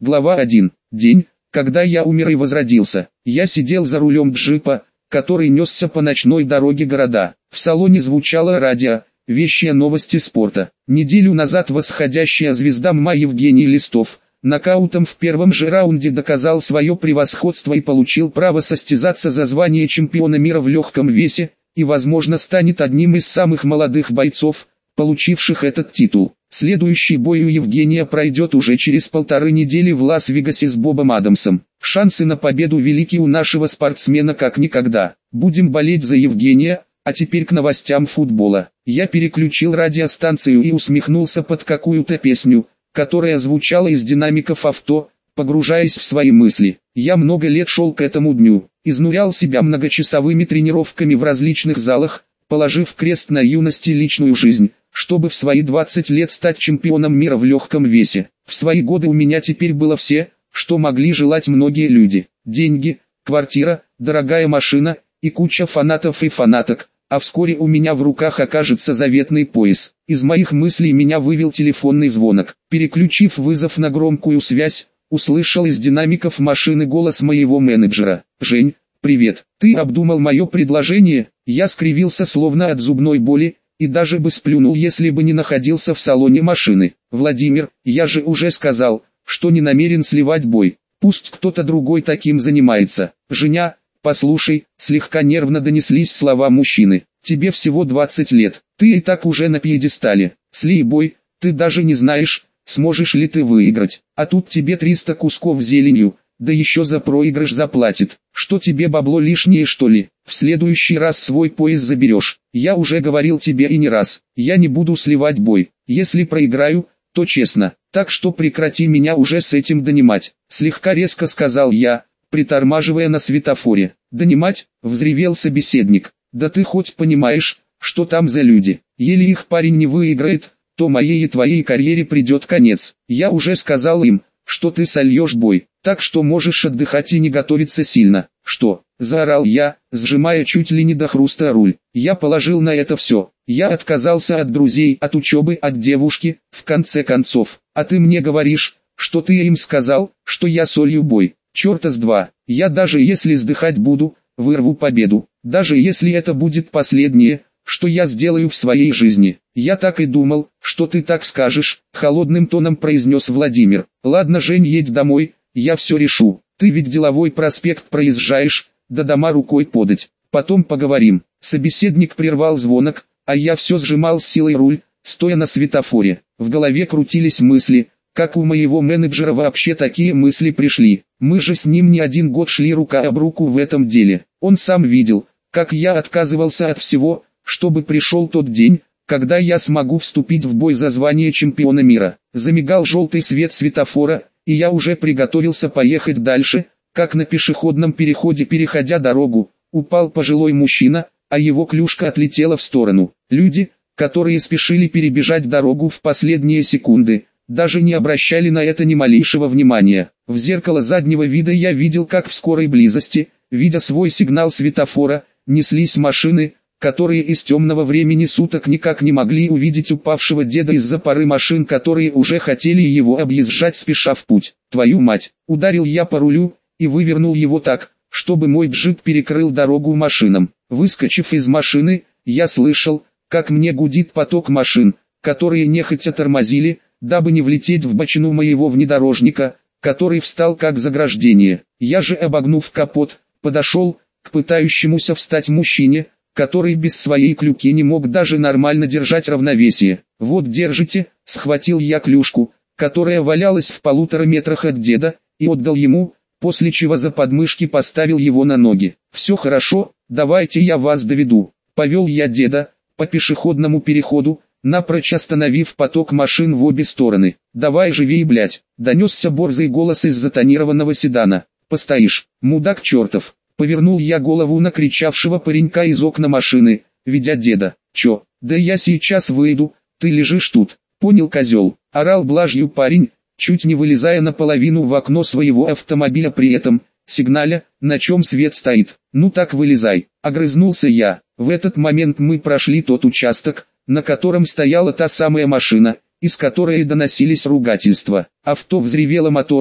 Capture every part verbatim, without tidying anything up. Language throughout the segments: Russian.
Глава один. День, когда я умер и возродился. Я сидел за рулем джипа, который несся по ночной дороге города. В салоне звучало радио, вещие новости спорта. Неделю назад восходящая звезда эм эм а Евгений Листов нокаутом в первом же раунде доказал свое превосходство и получил право состязаться за звание чемпиона мира в легком весе, и возможно станет одним из самых молодых бойцов, получивших этот титул. Следующий бой у Евгения пройдет уже через полторы недели в Лас-Вегасе с Бобом Адамсом. Шансы на победу велики у нашего спортсмена как никогда. Будем болеть за Евгения. А теперь к новостям футбола. Я переключил радиостанцию и усмехнулся под какую-то песню, которая звучала из динамиков авто, погружаясь в свои мысли. Я много лет шел к этому дню, изнурял себя многочасовыми тренировками в различных залах, положив крест на юности личную жизнь, чтобы в свои двадцать лет стать чемпионом мира в легком весе. В свои годы у меня теперь было все, что могли желать многие люди. Деньги, квартира, дорогая машина и куча фанатов и фанаток. А вскоре у меня в руках окажется заветный пояс. Из моих мыслей меня вывел телефонный звонок. Переключив вызов на громкую связь, услышал из динамиков машины голос моего менеджера. «Жень, привет. Ты обдумал мое предложение?» Я скривился словно от зубной боли, и даже бы сплюнул, если бы не находился в салоне машины. «Владимир, я же уже сказал, что не намерен сливать бой. Пусть кто-то другой таким занимается. Женя, послушай», слегка нервно донеслись слова мужчины. «Тебе всего двадцать лет, ты и так уже на пьедестале. Слей бой, ты даже не знаешь, сможешь ли ты выиграть. А тут тебе триста кусков зеленью, да еще за проигрыш заплатит. Что тебе бабло лишнее, что ли? В следующий раз свой пояс заберешь. Я уже говорил тебе и не раз, я не буду сливать бой. Если проиграю, то честно. Так что прекрати меня уже с этим донимать», слегка резко сказал я, притормаживая на светофоре. «Донимать?» — взревел собеседник. «Да ты хоть понимаешь, что там за люди? Еле их парень не выиграет, то моей и твоей карьере придет конец. Я уже сказал им, что ты сольешь бой, так что можешь отдыхать и не готовиться сильно». «Что?» — заорал я, сжимая чуть ли не до хруста руль. «Я положил на это все. Я отказался от друзей, от учебы, от девушки, в конце концов. А ты мне говоришь, что ты им сказал, что я солью бой. Черта с два, я даже если сдыхать буду, вырву победу, даже если это будет последнее, что я сделаю в своей жизни». «Я так и думал, что ты так скажешь», — холодным тоном произнес Владимир. «Ладно, Жень, едь домой, я все решу. Ты ведь Деловой проспект проезжаешь, до дома рукой подать. Потом поговорим». Собеседник прервал звонок, а я все сжимал с силой руль, стоя на светофоре. В голове крутились мысли. Как у моего менеджера вообще такие мысли пришли? Мы же с ним не один год шли рука об руку в этом деле. Он сам видел, как я отказывался от всего, чтобы пришел тот день, когда я смогу вступить в бой за звание чемпиона мира. Замигал желтый свет светофора, и я уже приготовился поехать дальше, как на пешеходном переходе, переходя дорогу, упал пожилой мужчина, а его клюшка отлетела в сторону. Люди, которые спешили перебежать дорогу в последние секунды, даже не обращали на это ни малейшего внимания. В зеркало заднего вида я видел, как в скорой близости, видя свой сигнал светофора, неслись машины, которые из темного времени суток никак не могли увидеть упавшего деда из-за пары машин, которые уже хотели его объезжать, спеша в путь. «Твою мать!» — ударил я по рулю и вывернул его так, чтобы мой джип перекрыл дорогу машинам. Выскочив из машины, я слышал, как мне гудит поток машин, которые нехотя тормозили, дабы не влететь в бочину моего внедорожника, который встал как заграждение. Я же, обогнув капот, подошел к пытающемуся встать мужчине, который без своей клюки не мог даже нормально держать равновесие. «Вот держите», — схватил я клюшку, которая валялась в полутора метрах от деда, и отдал ему, после чего за подмышки поставил его на ноги. «Все хорошо, давайте я вас доведу». Повел я деда по пешеходному переходу, напрочь остановив поток машин в обе стороны. «Давай живей, блядь», — донесся борзый голос из затонированного седана. «Постоишь, мудак чертов». Повернул я голову на кричавшего паренька из окна машины, ведя деда. «Чё? Да я сейчас выйду, ты лежишь тут, понял, козел?» Орал блажью парень, чуть не вылезая наполовину в окно своего автомобиля, при этом сигналя, на чем свет стоит. «Ну так вылезай», — огрызнулся я. В этот момент мы прошли тот участок, на котором стояла та самая машина, из которой доносились ругательства. Авто взревело мотором,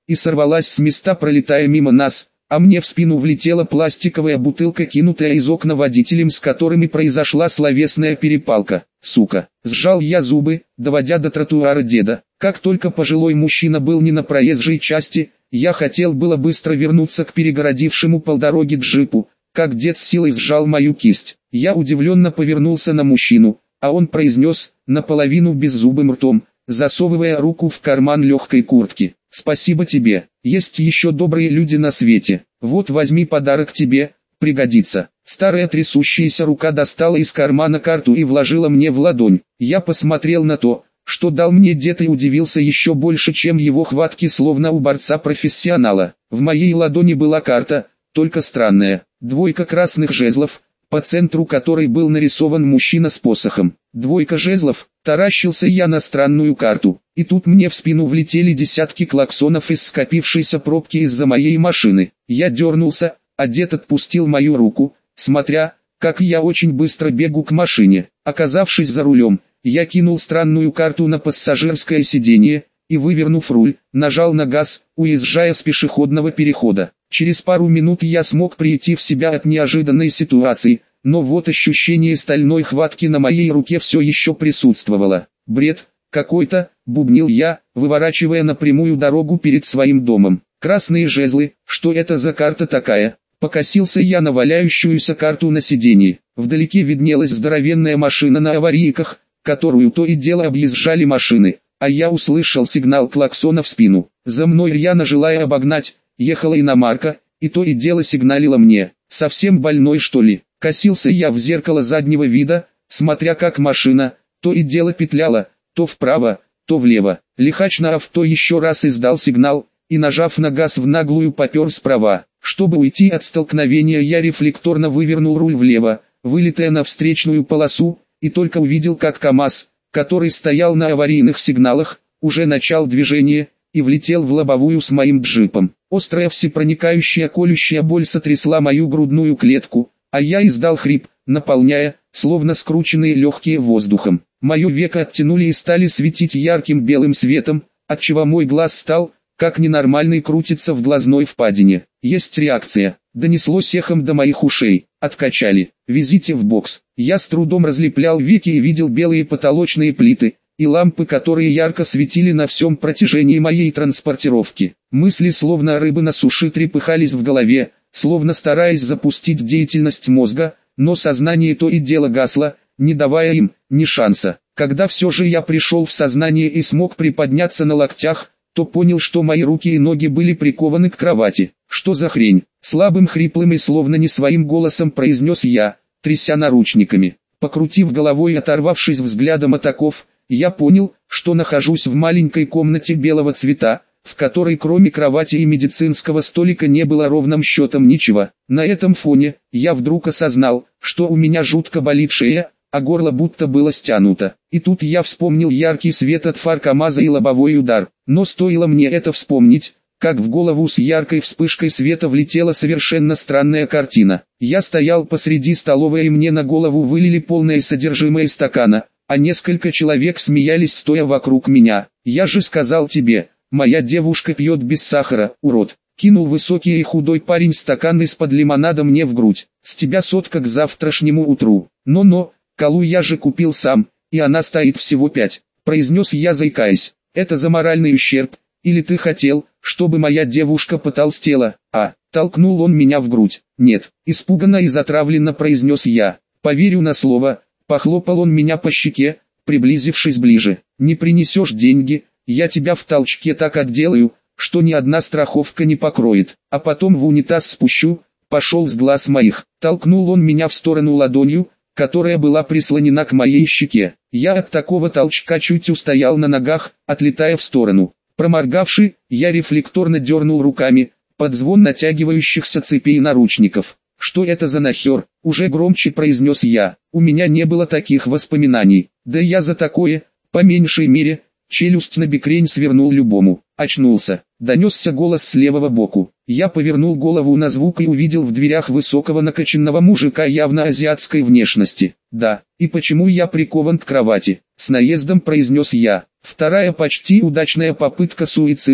и сорвалась с места, пролетая мимо нас, а мне в спину влетела пластиковая бутылка, кинутая из окна водителем, с которыми произошла словесная перепалка. Сука! Сжал я зубы, доводя до тротуара деда. Как только пожилой мужчина был не на проезжей части, я хотел было быстро вернуться к перегородившему полдороги джипу, как дед с силой сжал мою кисть. Я удивленно повернулся на мужчину, а он произнес, наполовину беззубым ртом, засовывая руку в карман легкой куртки: «Спасибо тебе, есть еще добрые люди на свете, вот возьми подарок тебе, пригодится». Старая трясущаяся рука достала из кармана карту и вложила мне в ладонь. Я посмотрел на то, что дал мне дед, и удивился еще больше, чем его хватки, словно у борца-профессионала. В моей ладони была карта, только странная, двойка красных жезлов, по центру которой был нарисован мужчина с посохом. Двойка жезлов, таращился я на странную карту, и тут мне в спину влетели десятки клаксонов из скопившейся пробки из-за моей машины. Я дернулся, а дед отпустил мою руку, смотря, как я очень быстро бегу к машине. Оказавшись за рулем, я кинул странную карту на пассажирское сиденье, и, вывернув руль, нажал на газ, уезжая с пешеходного перехода. Через пару минут я смог прийти в себя от неожиданной ситуации, но вот ощущение стальной хватки на моей руке все еще присутствовало. «Бред какой-то», — бубнил я, выворачивая напрямую дорогу перед своим домом. «Красные жезлы, что это за карта такая?» Покосился я на валяющуюся карту на сиденье. Вдалеке виднелась здоровенная машина на аварийках, которую то и дело объезжали машины, а я услышал сигнал клаксона в спину. За мной, рьяно желая обогнать, ехала иномарка, и то и дело сигналила мне. «Совсем больной, что ли?» Косился я в зеркало заднего вида, смотря как машина, то и дело петляла, то вправо, то влево. Лихач на авто еще раз издал сигнал, и, нажав на газ, в наглую попер справа. Чтобы уйти от столкновения, я рефлекторно вывернул руль влево, вылетая на встречную полосу, и только увидел, как КАМАЗ, который стоял на аварийных сигналах, уже начал движение, и влетел в лобовую с моим джипом. Острая всепроникающая колющая боль сотрясла мою грудную клетку, а я издал хрип, наполняя, словно скрученные легкие воздухом. Мое веко оттянули и стали светить ярким белым светом, отчего мой глаз стал, как ненормальный, крутиться в глазной впадине. «Есть реакция», — донеслось эхом до моих ушей. «Откачали, везите в бокс». Я с трудом разлеплял веки и видел белые потолочные плиты и лампы, которые ярко светили на всем протяжении моей транспортировки. Мысли, словно рыбы на суше, трепыхались в голове, словно стараясь запустить деятельность мозга, но сознание то и дело гасло, не давая им ни шанса. Когда все же я пришел в сознание и смог приподняться на локтях, то понял, что мои руки и ноги были прикованы к кровати. «Что за хрень?» — слабым, хриплым и словно не своим голосом произнес я, тряся наручниками. Покрутив головой и оторвавшись взглядом от оков, я понял, что нахожусь в маленькой комнате белого цвета, в которой кроме кровати и медицинского столика не было ровным счетом ничего. На этом фоне я вдруг осознал, что у меня жутко болит шея, а горло будто было стянуто. И тут я вспомнил яркий свет от фар КАМАЗа и лобовой удар. Но стоило мне это вспомнить, как в голову с яркой вспышкой света влетела совершенно странная картина. Я стоял посреди столовой, и мне на голову вылили полное содержимое стакана, а несколько человек смеялись, стоя вокруг меня. «Я же сказал тебе, моя девушка пьет без сахара, урод!» Кинул высокий и худой парень стакан из-под лимонада мне в грудь. «С тебя сотка к завтрашнему утру». «Но-но, колу я же купил сам, и она стоит всего пять», произнес я, заикаясь. «Это за моральный ущерб, или ты хотел, чтобы моя девушка потолстела?» «А», толкнул он меня в грудь. «Нет», испуганно и затравленно произнес я. «Поверю на слово», похлопал он меня по щеке, приблизившись ближе. «Не принесешь деньги, я тебя в толчке так отделаю, что ни одна страховка не покроет, а потом в унитаз спущу, пошел с глаз моих». Толкнул он меня в сторону ладонью, которая была прислонена к моей щеке. Я от такого толчка чуть устоял на ногах, отлетая в сторону. Проморгавши, я рефлекторно дернул руками, под звон натягивающихся цепей наручников. «Что это за нахер?» — уже громче произнес я. «У меня не было таких воспоминаний. Да я за такое, по меньшей мере, челюсть на бекрень свернул любому». Очнулся. Донесся голос с левого боку. Я повернул голову на звук и увидел в дверях высокого накачанного мужика явно азиатской внешности. «Да, и почему я прикован к кровати?» — с наездом произнес я. «Вторая почти удачная попытка суицида,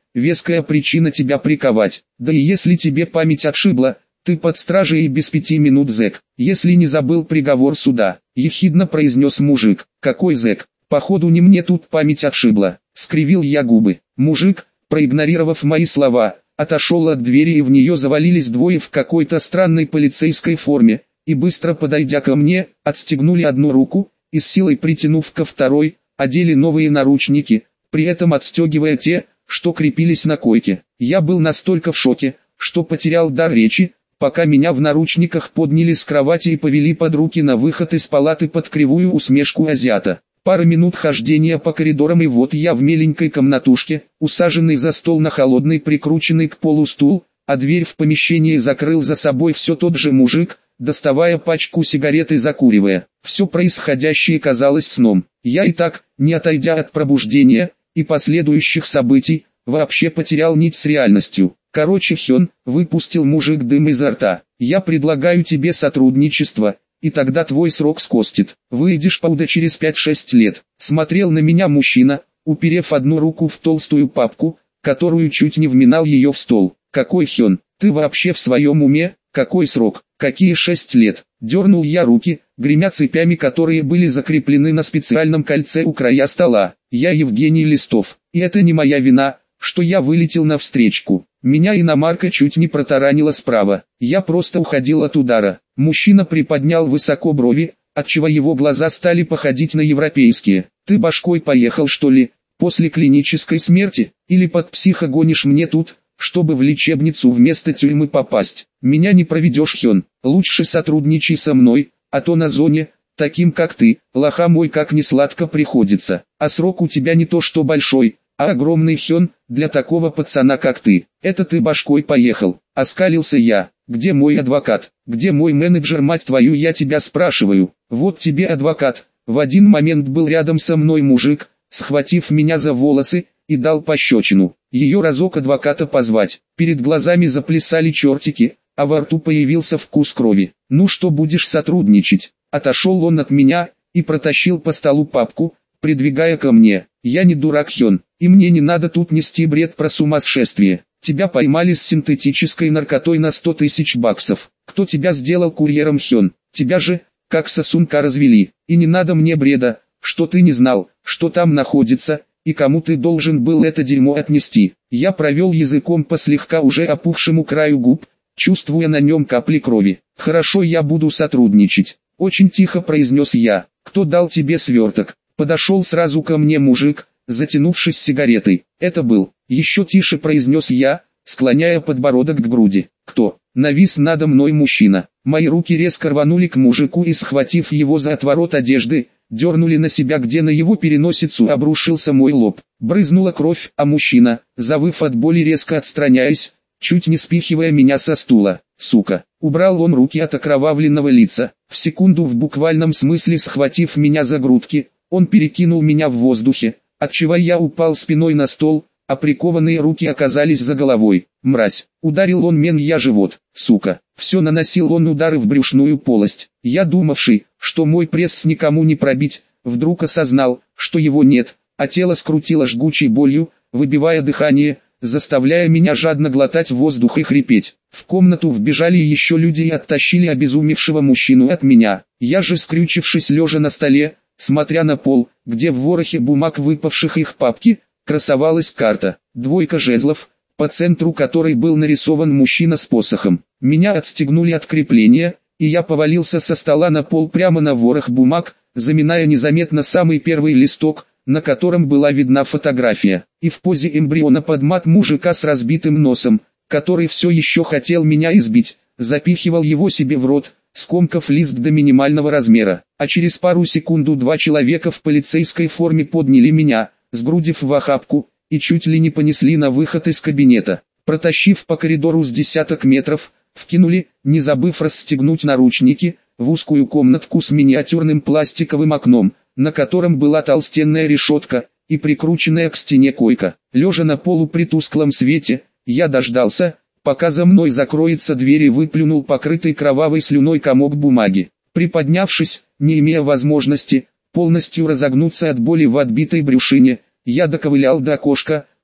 веская причина тебя приковать. Да и если тебе память отшибла, ты под стражей и без пяти минут зэк, если не забыл приговор суда», — ехидно произнес мужик. «Какой зэк? Походу не мне тут память отшибла», — скривил я губы. Мужик, проигнорировав мои слова, отошел от двери, и в нее завалились двое в какой-то странной полицейской форме, и быстро подойдя ко мне, отстегнули одну руку, и с силой притянув ко второй, одели новые наручники, при этом отстегивая те, что крепились на койке. Я был настолько в шоке, что потерял дар речи, пока меня в наручниках подняли с кровати и повели под руки на выход из палаты под кривую усмешку азиата. Пара минут хождения по коридорам, и вот я в миленькой комнатушке, усаженный за стол на холодный прикрученный к полу стул, а дверь в помещении закрыл за собой все тот же мужик, доставая пачку сигарет и закуривая. Все происходящее казалось сном. Я и так, не отойдя от пробуждения и последующих событий, вообще потерял нить с реальностью. «Короче, Хён», — выпустил мужик дым изо рта, — «я предлагаю тебе сотрудничество, и тогда твой срок скостит. Выйдешь пауда через пять-шесть лет». Смотрел на меня мужчина, уперев одну руку в толстую папку, которую чуть не вминал ее в стол. «Какой Хён? Ты вообще в своем уме? Какой срок? Какие шесть лет?» Дернул я руки, гремя цепями, которые были закреплены на специальном кольце у края стола. «Я Евгений Листов, и это не моя вина, что я вылетел навстречку. Меня иномарка чуть не протаранила справа. Я просто уходил от удара». Мужчина приподнял высоко брови, отчего его глаза стали походить на европейские. «Ты башкой поехал, что ли, после клинической смерти, или под психо гонишь мне тут, чтобы в лечебницу вместо тюрьмы попасть? Меня не проведешь, Хён, лучше сотрудничай со мной, а то на зоне, таким как ты, лоха мой, как не сладко приходится. А срок у тебя не то что большой, а огромный, Хён, для такого пацана как ты. Это ты башкой поехал», — оскалился я. «Где мой адвокат? Где мой менеджер, мать твою, я тебя спрашиваю? Вот тебе адвокат». В один момент был рядом со мной мужик, схватив меня за волосы, и дал пощечину. Ее разок адвоката позвать. Перед глазами заплясали чертики, а во рту появился вкус крови. «Ну что, будешь сотрудничать?» Отошел он от меня и протащил по столу папку, придвигая ко мне. «Я не дурак, Хён, и мне не надо тут нести бред про сумасшествие. Тебя поймали с синтетической наркотой на сто тысяч баксов. Кто тебя сделал курьером, Хён? Тебя же, как сосунка, развели. И не надо мне бреда, что ты не знал, что там находится, и кому ты должен был это дерьмо отнести». Я провел языком по слегка уже опухшему краю губ, чувствуя на нем капли крови. «Хорошо, я буду сотрудничать», — очень тихо произнес я. «Кто дал тебе сверток?» Подошел сразу ко мне мужик, затянувшись сигаретой. «Это был», — еще тише произнес я, склоняя подбородок к груди. «Кто?» Навис надо мной мужчина. Мои руки резко рванули к мужику и, схватив его за отворот одежды, дернули на себя, где на его переносицу обрушился мой лоб. Брызнула кровь, а мужчина, завыв от боли, резко отстраняясь, чуть не спихивая меня со стула. «Сука!» Убрал он руки от окровавленного лица. В секунду, в буквальном смысле схватив меня за грудки, он перекинул меня в воздухе, отчего я упал спиной на стол, а прикованные руки оказались за головой. «Мразь!» Ударил он меня живот. «Сука!» Все наносил он удары в брюшную полость. Я, думавший, что мой пресс никому не пробить, вдруг осознал, что его нет, а тело скрутило жгучей болью, выбивая дыхание, заставляя меня жадно глотать воздух и хрипеть. В комнату вбежали еще люди и оттащили обезумевшего мужчину от меня. Я же, скрючившись лежа на столе, смотря на пол, где в ворохе бумаг, выпавших их папки, красовалась карта, двойка жезлов, по центру которой был нарисован мужчина с посохом. Меня отстегнули от крепления, и я повалился со стола на пол прямо на ворох бумаг, заминая незаметно самый первый листок, на котором была видна фотография, и в позе эмбриона под мат мужика с разбитым носом, который все еще хотел меня избить, запихивал его себе в рот, скомкав лист до минимального размера, а через пару секунд два человека в полицейской форме подняли меня, сгрудив в охапку, и чуть ли не понесли на выход из кабинета. Протащив по коридору с десяток метров, вкинули, не забыв расстегнуть наручники, в узкую комнатку с миниатюрным пластиковым окном, на котором была толстенная решетка, и прикрученная к стене койка. Лежа на полу при тусклом свете, я дождался, пока за мной закроется дверь, и выплюнул покрытый кровавой слюной комок бумаги. Приподнявшись, не имея возможности полностью разогнуться от боли в отбитой брюшине, я доковылял до окошка,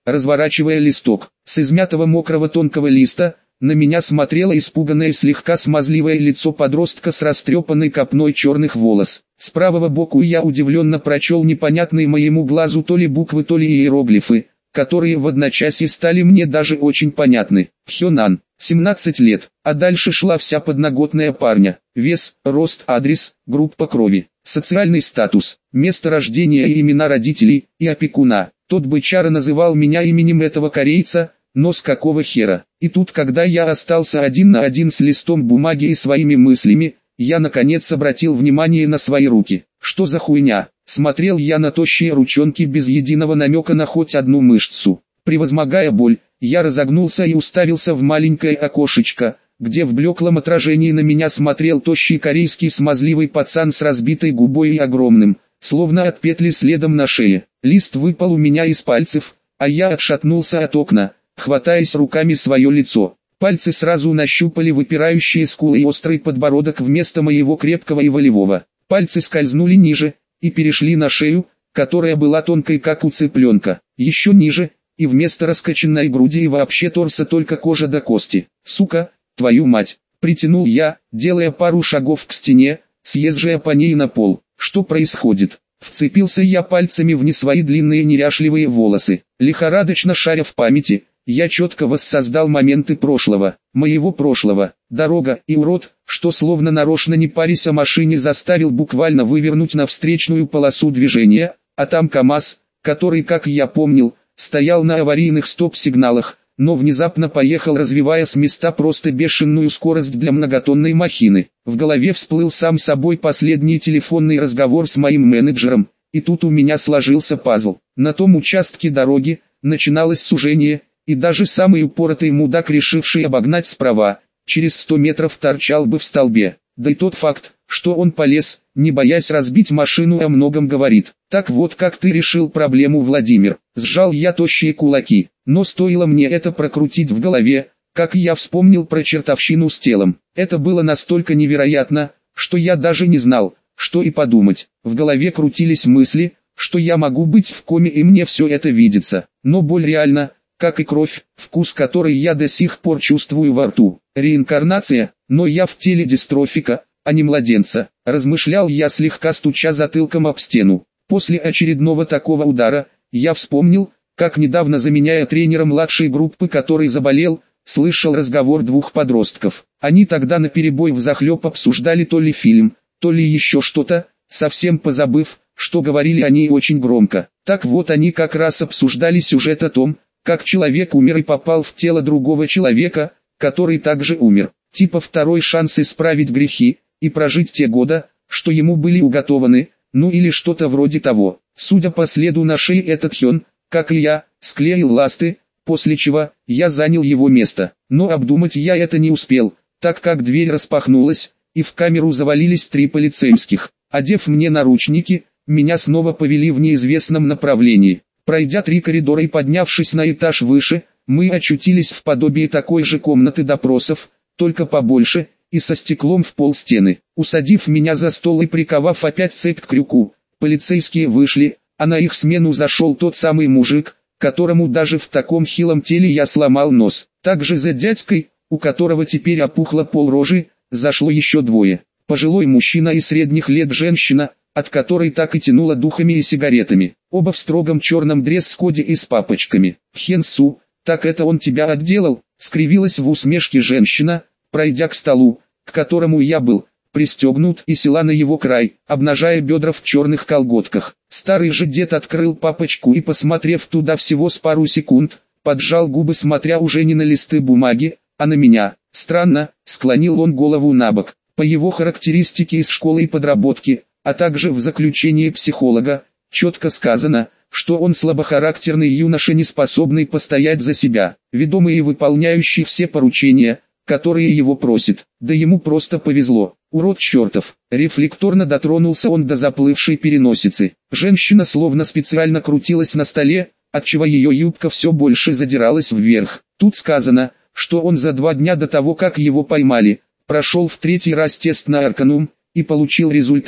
разворачивая листок. С измятого мокрого тонкого листа на меня смотрело испуганное слегка смазливое лицо подростка с растрепанной копной черных волос. С правого боку я удивленно прочел непонятные моему глазу то ли буквы, то ли иероглифы, которые в одночасье стали мне даже очень понятны. Хёнан, семнадцать лет, а дальше шла вся подноготная парня. Вес, рост, адрес, группа крови, социальный статус, место рождения и имена родителей и опекуна. Тот бычара называл меня именем этого корейца, но с какого хера? И тут, когда я остался один на один с листом бумаги и своими мыслями, я наконец обратил внимание на свои руки. Что за хуйня? Смотрел я на тощие ручонки без единого намека на хоть одну мышцу. Превозмогая боль, я разогнулся и уставился в маленькое окошечко, где в блеклом отражении на меня смотрел тощий корейский смазливый пацан с разбитой губой и огромным, словно от петли следом на шее. Лист выпал у меня из пальцев, а я отшатнулся от окна, хватаясь руками свое лицо. Пальцы сразу нащупали выпирающие скулы и острый подбородок вместо моего крепкого и волевого. Пальцы скользнули ниже и перешли на шею, которая была тонкой как у цыпленка, еще ниже, и вместо раскачанной груди и вообще торса только кожа до кости. Сука, твою мать, притянул я, делая пару шагов к стене, съезжая по ней на пол. Что происходит? Вцепился я пальцами в не свои длинные неряшливые волосы, лихорадочно шаря в памяти. Я четко воссоздал моменты прошлого, моего прошлого, дорога и урод, что словно нарочно не парясь о машине заставил буквально вывернуть на встречную полосу движения, а там КамАЗ, который, как я помнил, стоял на аварийных стоп-сигналах, но внезапно поехал, развивая с места просто бешеную скорость для многотонной махины. В голове всплыл сам собой последний телефонный разговор с моим менеджером, и тут у меня сложился пазл. На том участке дороги начиналось сужение, и даже самый упоротый мудак, решивший обогнать справа, через сто метров торчал бы в столбе. Да и тот факт, что он полез, не боясь разбить машину, о многом говорит. Так вот, как ты решил проблему, Владимир? Сжал я тощие кулаки, но стоило мне это прокрутить в голове, как я вспомнил про чертовщину с телом. Это было настолько невероятно, что я даже не знал, что и подумать. В голове крутились мысли, что я могу быть в коме и мне все это видится. Но боль реальна, как и кровь, вкус которой я до сих пор чувствую во рту. Реинкарнация, но я в теле дистрофика, а не младенца, размышлял я, слегка стуча затылком об стену. После очередного такого удара, я вспомнил, как недавно, заменяя тренера младшей группы, который заболел, слышал разговор двух подростков. Они тогда наперебой взахлеб обсуждали то ли фильм, то ли еще что-то, совсем позабыв, что говорили они очень громко. Так вот, они как раз обсуждали сюжет о том, как человек умер и попал в тело другого человека, который также умер. Типа второй шанс исправить грехи и прожить те года, что ему были уготованы, ну или что-то вроде того. Судя по следу на шее, этот Хён, как и я, склеил ласты, после чего я занял его место. Но обдумать я это не успел, так как дверь распахнулась, и в камеру завалились три полицейских. Одев мне наручники, меня снова повели в неизвестном направлении. Пройдя три коридора и поднявшись на этаж выше, мы очутились в подобии такой же комнаты допросов, только побольше, и со стеклом в пол стены. Усадив меня за стол и приковав опять цепь к крюку, полицейские вышли, а на их смену зашел тот самый мужик, которому даже в таком хилом теле я сломал нос. Также за дядькой, у которого теперь опухло полрожи, зашло еще двое. Пожилой мужчина и средних лет женщина, от которой так и тянуло духами и сигаретами. Оба в строгом черном дресс-коде и с папочками. «Хенсу, так это он тебя отделал?» — скривилась в усмешке женщина, пройдя к столу, к которому я был пристегнут, и села на его край, обнажая бедра в черных колготках. Старый же дед открыл папочку и, посмотрев туда всего с пару секунд, поджал губы, смотря уже не на листы бумаги, а на меня. Странно, склонил он голову набок. По его характеристике из школы и подработки, а также в заключении психолога, четко сказано, что он слабохарактерный юноша, не способный постоять за себя, ведомый и выполняющий все поручения, которые его просит. Да ему просто повезло. Урод чертов. Рефлекторно дотронулся он до заплывшей переносицы. Женщина словно специально крутилась на столе, отчего ее юбка все больше задиралась вверх. Тут сказано, что он за два дня до того, как его поймали, прошел в третий раз тест на Арканум и получил результат,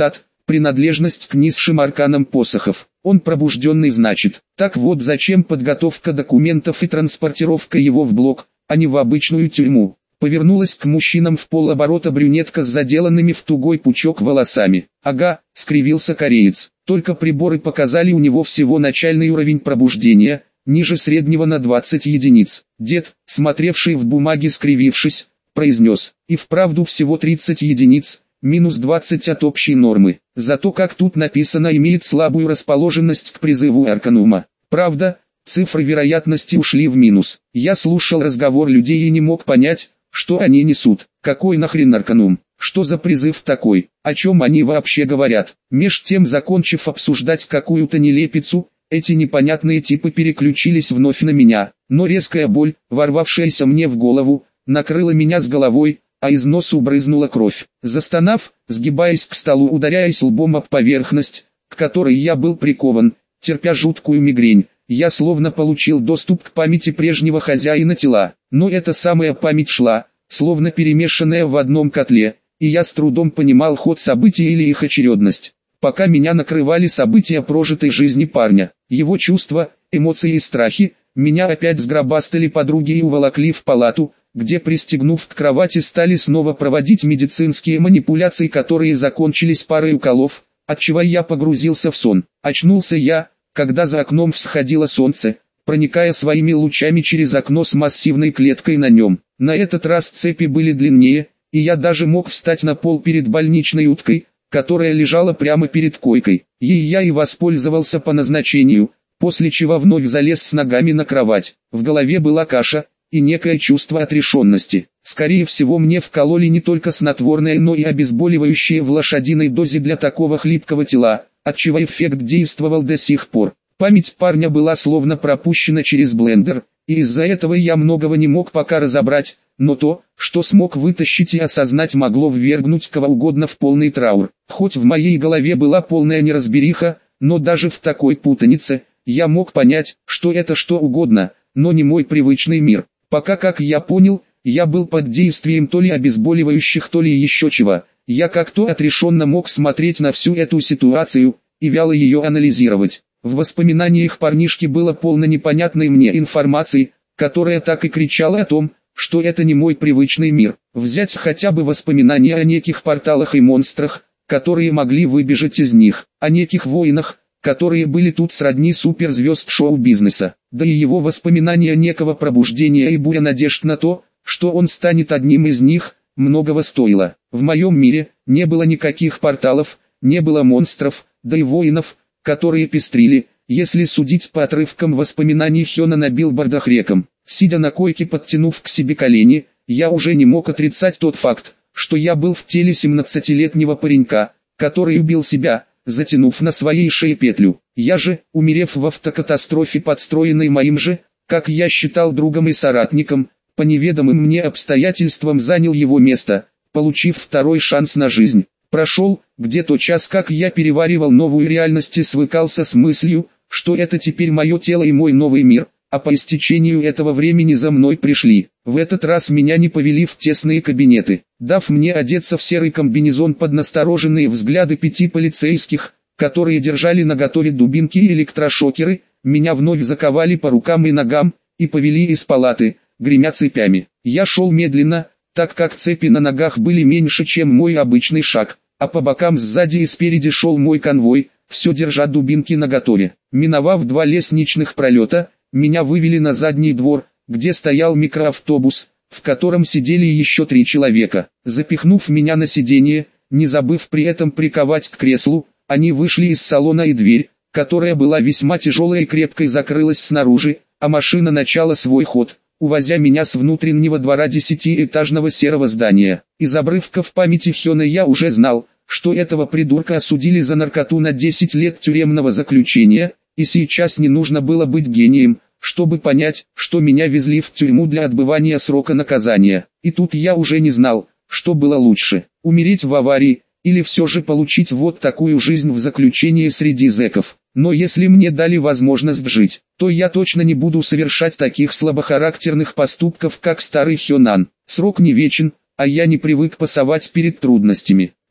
принадлежность к низшим арканам посохов. Он пробужденный, значит. Так вот зачем подготовка документов и транспортировка его в блок, а не в обычную тюрьму. Повернулась к мужчинам в полоборота брюнетка с заделанными в тугой пучок волосами. «Ага», — скривился кореец, — «только приборы показали у него всего начальный уровень пробуждения, ниже среднего на двадцать единиц». Дед, смотревший в бумаги скривившись, произнес: «И вправду всего тридцать единиц, минус двадцать от общей нормы. Зато, как тут написано, имеет слабую расположенность к призыву Арканума. Правда, цифры вероятности ушли в минус». Я слушал разговор людей и не мог понять, что они несут. Какой нахрен Арканум? Что за призыв такой? О чем они вообще говорят? Меж тем, закончив обсуждать какую-то нелепицу, эти непонятные типы переключились вновь на меня. Но резкая боль, ворвавшаяся мне в голову, накрыла меня с головой, а из носу брызнула кровь. Застонав, сгибаясь к столу, ударяясь лбом об поверхность, к которой я был прикован, терпя жуткую мигрень, я словно получил доступ к памяти прежнего хозяина тела. Но эта самая память шла, словно перемешанная в одном котле, и я с трудом понимал ход событий или их очередность. Пока меня накрывали события прожитой жизни парня, его чувства, эмоции и страхи, меня опять сгробастали подруги и уволокли в палату, где, пристегнув к кровати, стали снова проводить медицинские манипуляции, которые закончились парой уколов, отчего я погрузился в сон. Очнулся я, когда за окном всходило солнце, проникая своими лучами через окно с массивной клеткой на нем. На этот раз цепи были длиннее, и я даже мог встать на пол перед больничной уткой, которая лежала прямо перед койкой. Ей я и воспользовался по назначению, после чего вновь залез с ногами на кровать. В голове была каша и некое чувство отрешенности. Скорее всего, мне вкололи не только снотворное, но и обезболивающее в лошадиной дозе для такого хлипкого тела, отчего эффект действовал до сих пор. Память парня была словно пропущена через блендер, и из-за этого я многого не мог пока разобрать, но то, что смог вытащить и осознать, могло ввергнуть кого угодно в полный траур. Хоть в моей голове была полная неразбериха, но даже в такой путанице, я мог понять, что это что угодно, но не мой привычный мир. Пока, как я понял, я был под действием то ли обезболивающих, то ли еще чего. Я как-то отрешенно мог смотреть на всю эту ситуацию и вяло ее анализировать. В воспоминаниях парнишки было полно непонятной мне информации, которая так и кричала о том, что это не мой привычный мир. Взять хотя бы воспоминания о неких порталах и монстрах, которые могли выбежать из них, о неких воинах, которые были тут сродни суперзвезд шоу-бизнеса, да и его воспоминания некого пробуждения и буря надежд на то, что он станет одним из них, многого стоило. В моем мире не было никаких порталов, не было монстров, да и воинов, которые пестрили, если судить по отрывкам воспоминаний Хёна на билбордах реком. Сидя на койке, подтянув к себе колени, я уже не мог отрицать тот факт, что я был в теле семнадцатилетнего паренька, который убил себя, затянув на своей шее петлю. Я же, умерев в автокатастрофе, подстроенной моим же, как я считал, другом и соратником, по неведомым мне обстоятельствам занял его место, получив второй шанс на жизнь. Прошел где-то час, как я переваривал новую реальность и свыкался с мыслью, что это теперь мое тело и мой новый мир, а по истечению этого времени за мной пришли. В этот раз меня не повели в тесные кабинеты, дав мне одеться в серый комбинезон под настороженные взгляды пяти полицейских, которые держали наготове дубинки и электрошокеры, меня вновь заковали по рукам и ногам, и повели из палаты, гремя цепями. Я шел медленно, так как цепи на ногах были меньше, чем мой обычный шаг, а по бокам сзади и спереди шел мой конвой, все держа дубинки наготове. Миновав два лестничных пролета, меня вывели на задний двор, где стоял микроавтобус, в котором сидели еще три человека. Запихнув меня на сиденье, не забыв при этом приковать к креслу, они вышли из салона, и дверь, которая была весьма тяжелой и крепкой, закрылась снаружи, а машина начала свой ход, увозя меня с внутреннего двора десятиэтажного серого здания. Из обрывков памяти Хёна я уже знал, что этого придурка осудили за наркоту на десять лет тюремного заключения, и сейчас не нужно было быть гением, чтобы понять, что меня везли в тюрьму для отбывания срока наказания. И тут я уже не знал, что было лучше, умереть в аварии, или все же получить вот такую жизнь в заключении среди зэков. Но если мне дали возможность жить, то я точно не буду совершать таких слабохарактерных поступков, как старый Хёнан. Срок не вечен, а я не привык пасовать перед трудностями.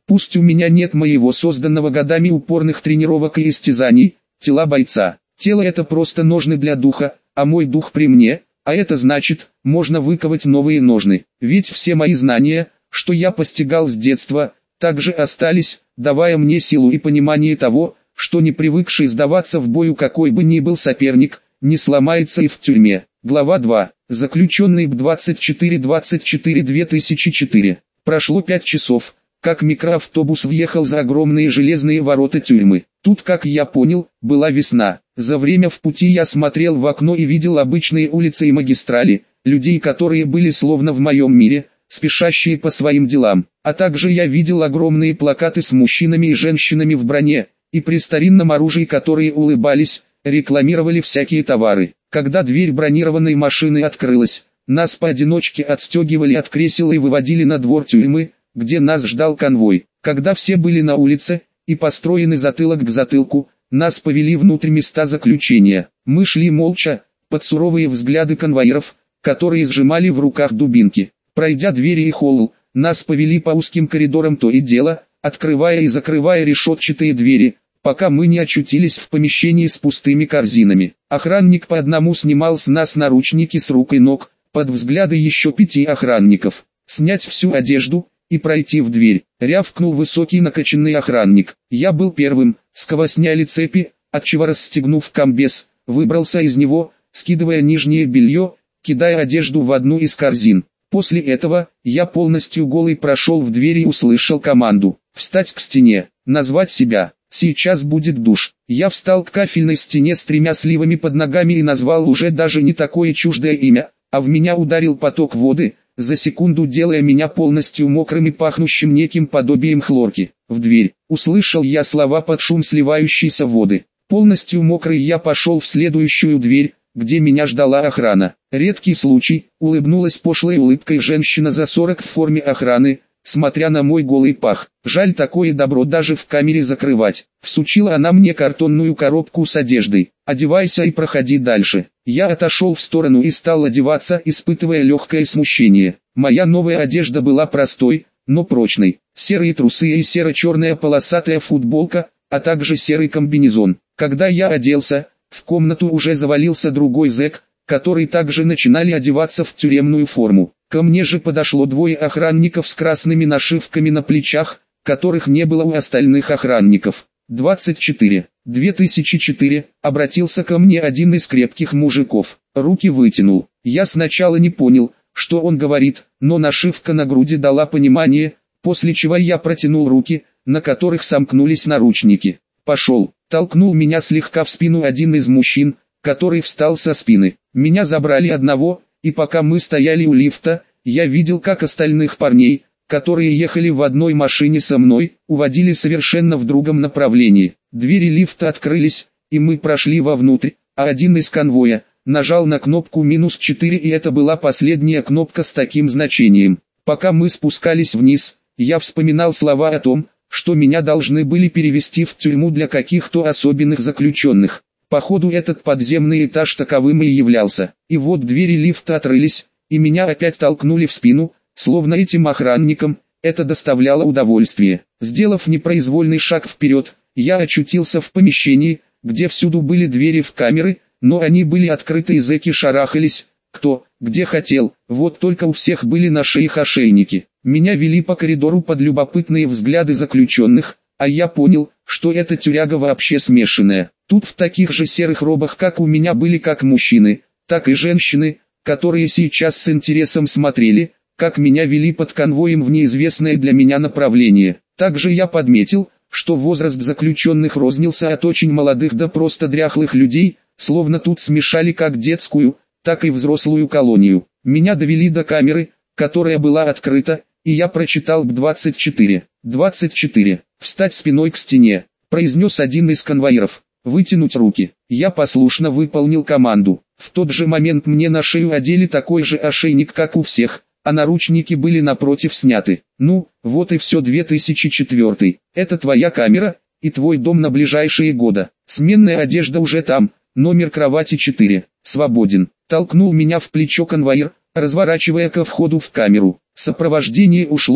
Пусть у меня нет моего созданного годами упорных тренировок и истязаний, тела бойца. Тело это просто ножны для духа, а мой дух при мне, а это значит, можно выковать новые ножны. Ведь все мои знания, что я постигал с детства, также остались, давая мне силу и понимание того, что не привыкший сдаваться в бою какой бы ни был соперник, не сломается и в тюрьме. Глава два. Заключенный Б двадцать четыре двадцать четыре две тысячи четыре. Прошло пять часов, как микроавтобус въехал за огромные железные ворота тюрьмы. Тут, как я понял, была весна. За время в пути я смотрел в окно и видел обычные улицы и магистрали, людей, которые были словно в моем мире, спешащие по своим делам. А также я видел огромные плакаты с мужчинами и женщинами в броне, и при старинном оружии, которые улыбались, рекламировали всякие товары. Когда дверь бронированной машины открылась, нас поодиночке отстегивали от кресел и выводили на двор тюрьмы, где нас ждал конвой. Когда все были на улице, и построены затылок к затылку, нас повели внутрь места заключения. Мы шли молча, под суровые взгляды конвоиров, которые сжимали в руках дубинки. Пройдя двери и холл, нас повели по узким коридорам то и дело, открывая и закрывая решетчатые двери, пока мы не очутились в помещении с пустыми корзинами. Охранник по одному снимал с нас наручники с рук и ног, под взгляды еще пяти охранников. Снять всю одежду и пройти в дверь, рявкнул высокий накачанный охранник. Я был первым, с кого сняли цепи, отчего расстегнув комбез, выбрался из него, скидывая нижнее белье, кидая одежду в одну из корзин. После этого, я полностью голый прошел в дверь и услышал команду: встать к стене, назвать себя. Сейчас будет душ. Я встал к кафельной стене с тремя сливами под ногами и назвал уже даже не такое чуждое имя, а в меня ударил поток воды, за секунду делая меня полностью мокрым и пахнущим неким подобием хлорки. В дверь услышал я слова под шум сливающейся воды. Полностью мокрый я пошел в следующую дверь, где меня ждала охрана. Редкий случай, улыбнулась пошлой улыбкой женщина за сорок в форме охраны, смотря на мой голый пах. Жаль, такое добро даже в камере закрывать. Всучила она мне картонную коробку с одеждой. Одевайся и проходи дальше. Я отошел в сторону и стал одеваться, испытывая легкое смущение. Моя новая одежда была простой, но прочной. Серые трусы и серо-черная полосатая футболка, а также серый комбинезон. Когда я оделся, в комнату уже завалился другой зэк, который также начинали одеваться в тюремную форму. Ко мне же подошло двое охранников с красными нашивками на плечах, которых не было у остальных охранников. двадцать четыре. две тысячи четыре. Обратился ко мне один из крепких мужиков. Руки вытянул. Я сначала не понял, что он говорит, но нашивка на груди дала понимание, после чего я протянул руки, на которых сомкнулись наручники. Пошел. Толкнул меня слегка в спину один из мужчин, который встал со спины. Меня забрали одного, и пока мы стояли у лифта, я видел, как остальных парней, которые ехали в одной машине со мной, уводили совершенно в другом направлении. Двери лифта открылись, и мы прошли вовнутрь, а один из конвоя нажал на кнопку минус четыре, и это была последняя кнопка с таким значением. Пока мы спускались вниз, я вспоминал слова о том, что меня должны были перевести в тюрьму для каких-то особенных заключенных. Походу, этот подземный этаж таковым и являлся. И вот двери лифта открылись, и меня опять толкнули в спину, словно этим охранникам это доставляло удовольствие. Сделав непроизвольный шаг вперед, я очутился в помещении, где всюду были двери в камеры, но они были открыты и зэки шарахались, кто, где хотел, вот только у всех были на шеях ошейники. Меня вели по коридору под любопытные взгляды заключенных, а я понял, что эта тюряга вообще смешанная. Тут в таких же серых робах, как у меня, были как мужчины, так и женщины, которые сейчас с интересом смотрели, как меня вели под конвоем в неизвестное для меня направление. Также я подметил, что возраст заключенных разнился от очень молодых до просто дряхлых людей, словно тут смешали как детскую, так и взрослую колонию. Меня довели до камеры, которая была открыта, и я прочитал Б двадцать четыре. двадцать четыре. «Встать спиной к стене», — произнес один из конвоиров. «Вытянуть руки». Я послушно выполнил команду. В тот же момент мне на шею одели такой же ошейник, как у всех, а наручники были напротив сняты. Ну, вот и все. Две тысячи четвёртый. Это твоя камера и твой дом на ближайшие года. Сменная одежда уже там, номер кровати четыре. Свободен. Толкнул меня в плечо конвоир, разворачивая ко входу в камеру. Сопровождение ушло,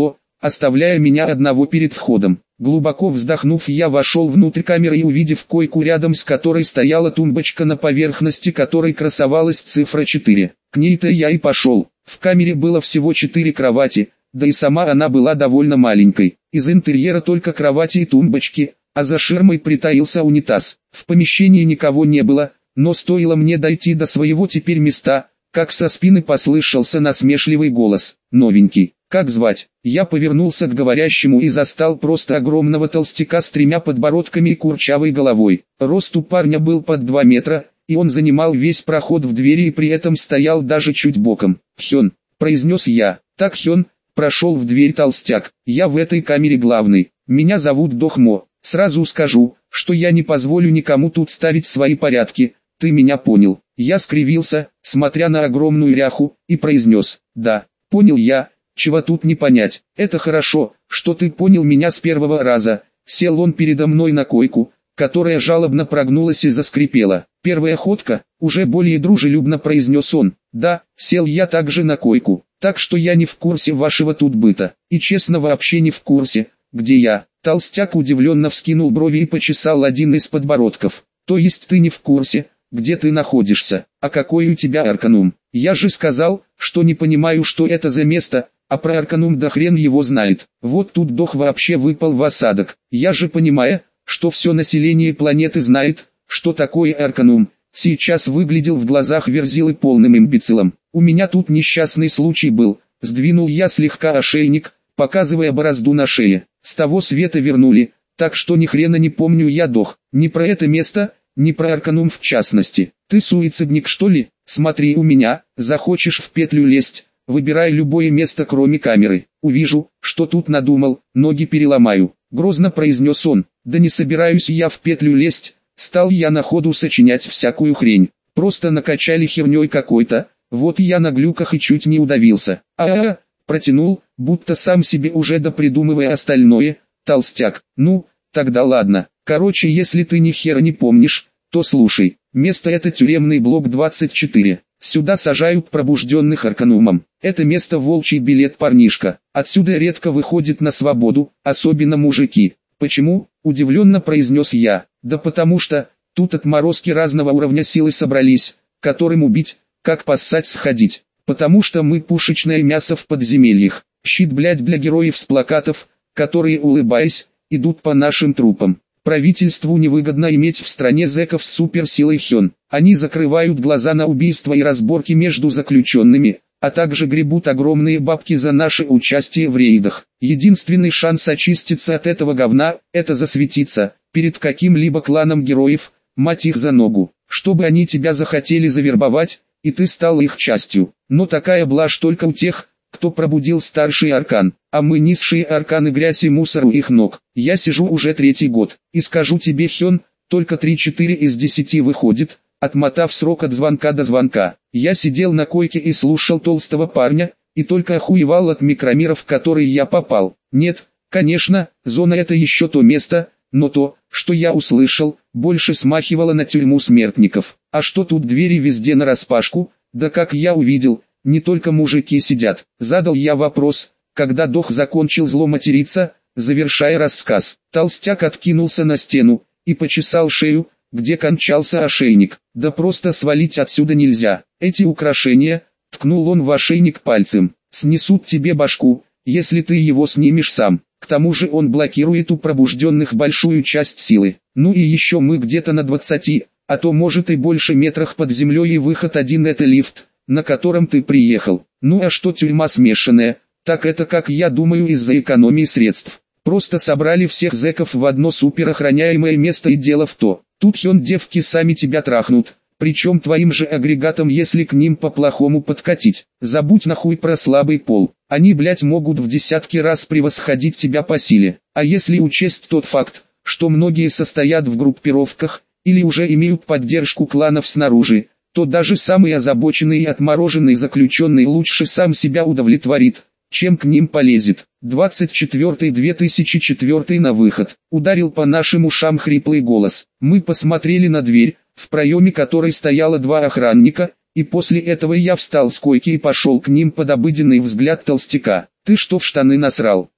оставляя меня одного перед входом. Глубоко вздохнув, я вошел внутрь камеры и, увидев койку, рядом с которой стояла тумбочка, на поверхности которой красовалась цифра четыре. К ней-то я и пошел. В камере было всего четыре кровати, да и сама она была довольно маленькой. Из интерьера только кровати и тумбочки, а за ширмой притаился унитаз. В помещении никого не было, но стоило мне дойти до своего теперь места, как со спины послышался насмешливый голос: «Новенький, как звать?» Я повернулся к говорящему и застал просто огромного толстяка с тремя подбородками и курчавой головой. Рост у парня был под два метра, и он занимал весь проход в двери и при этом стоял даже чуть боком. «Хён», — произнес я. «Так, Хён», — прошел в дверь толстяк, — «я в этой камере главный. Меня зовут Дохмо. Сразу скажу, что я не позволю никому тут ставить свои порядки. Ты меня понял?» Я скривился, смотря на огромную ряху, и произнес: «Да, понял я, чего тут не понять. Это хорошо, что ты понял меня с первого раза». Сел он передо мной на койку, которая жалобно прогнулась и заскрипела. «Первая ходка», — уже более дружелюбно произнес он. «Да, сел я также на койку, так что я не в курсе вашего тут быта, и честно вообще не в курсе, где я». Толстяк удивленно вскинул брови и почесал один из подбородков. «То есть ты не в курсе, где ты находишься? А какой у тебя Арканум? Я же сказал, что не понимаю, что это за место, а про Арканум да хрен его знает. Вот тут Дох вообще выпал в осадок. Я же понимаю, что все население планеты знает, что такое Арканум, сейчас выглядел в глазах Верзилы полным имбецилом. У меня тут несчастный случай был». Сдвинул я слегка ошейник, показывая борозду на шее. «С того света вернули, так что ни хрена не помню я, Дох, ни про это место, ни про Арканум в частности. Ты суицидник, что ли? Смотри у меня, захочешь в петлю лезть, выбирай любое место кроме камеры. Увижу, что тут надумал, ноги переломаю», — грозно произнес он. «Да не собираюсь я в петлю лезть», — стал я на ходу сочинять всякую хрень. «Просто накачали херней какой-то, вот я на глюках и чуть не удавился». «А-а-а», — протянул, будто сам себе уже допридумывая остальное, толстяк. «Ну, тогда ладно. Короче, если ты ни хера не помнишь, то слушай. Место это тюремный блок двадцать четыре. Сюда сажают пробужденных Арканумом. Это место волчий билет, парнишка. Отсюда редко выходит на свободу, особенно мужики». «Почему?» – удивленно произнес я. «Да потому что, тут отморозки разного уровня силы собрались, которым убить, как поссать сходить. Потому что мы пушечное мясо в подземельях. Щит, блядь, для героев с плакатов, которые, улыбаясь, идут по нашим трупам. Правительству невыгодно иметь в стране зэков с суперсилой Хён. Они закрывают глаза на убийства и разборки между заключенными, а также гребут огромные бабки за наше участие в рейдах. Единственный шанс очиститься от этого говна – это засветиться перед каким-либо кланом героев, мать их за ногу, чтобы они тебя захотели завербовать, и ты стал их частью. Но такая блажь только у тех, кто пробудил старший аркан, а мы низшие арканы, грязь и мусор у их ног. Я сижу уже третий год, и скажу тебе, Хён, только три-четыре из десяти выходит, отмотав срок от звонка до звонка. Я сидел на койке и слушал толстого парня, и только охуевал от микромиров, в которые я попал. Нет, конечно, зона это еще то место, но то, что я услышал, больше смахивало на тюрьму смертников. А что тут двери везде нараспашку? Да как я увидел, не только мужики сидят. Задал я вопрос, когда Дох закончил зло материться, завершая рассказ. Толстяк откинулся на стену и почесал шею, где кончался ошейник. «Да просто свалить отсюда нельзя. Эти украшения», — ткнул он в ошейник пальцем, — «снесут тебе башку, если ты его снимешь сам. К тому же он блокирует у пробужденных большую часть силы. Ну и еще мы где-то на двадцати, а то может и больше метрах под землей, и выход один — это лифт, на котором ты приехал. Ну а что тюрьма смешанная, так это, как я думаю, из-за экономии средств. Просто собрали всех зэков в одно суперохраняемое место, и дело в то, тут Хён девки сами тебя трахнут, причем твоим же агрегатом, если к ним по-плохому подкатить. Забудь нахуй про слабый пол, они, блять, могут в десятки раз превосходить тебя по силе. А если учесть тот факт, что многие состоят в группировках, или уже имеют поддержку кланов снаружи, то даже самый озабоченный и отмороженный заключенный лучше сам себя удовлетворит, чем к ним полезет. двадцать четвёртый две тысячи четвёртый на выход. Ударил по нашим ушам хриплый голос. Мы посмотрели на дверь, в проеме которой стояло два охранника, и после этого я встал с койки и пошел к ним под обыденный взгляд толстяка. «Ты что, в штаны насрал?»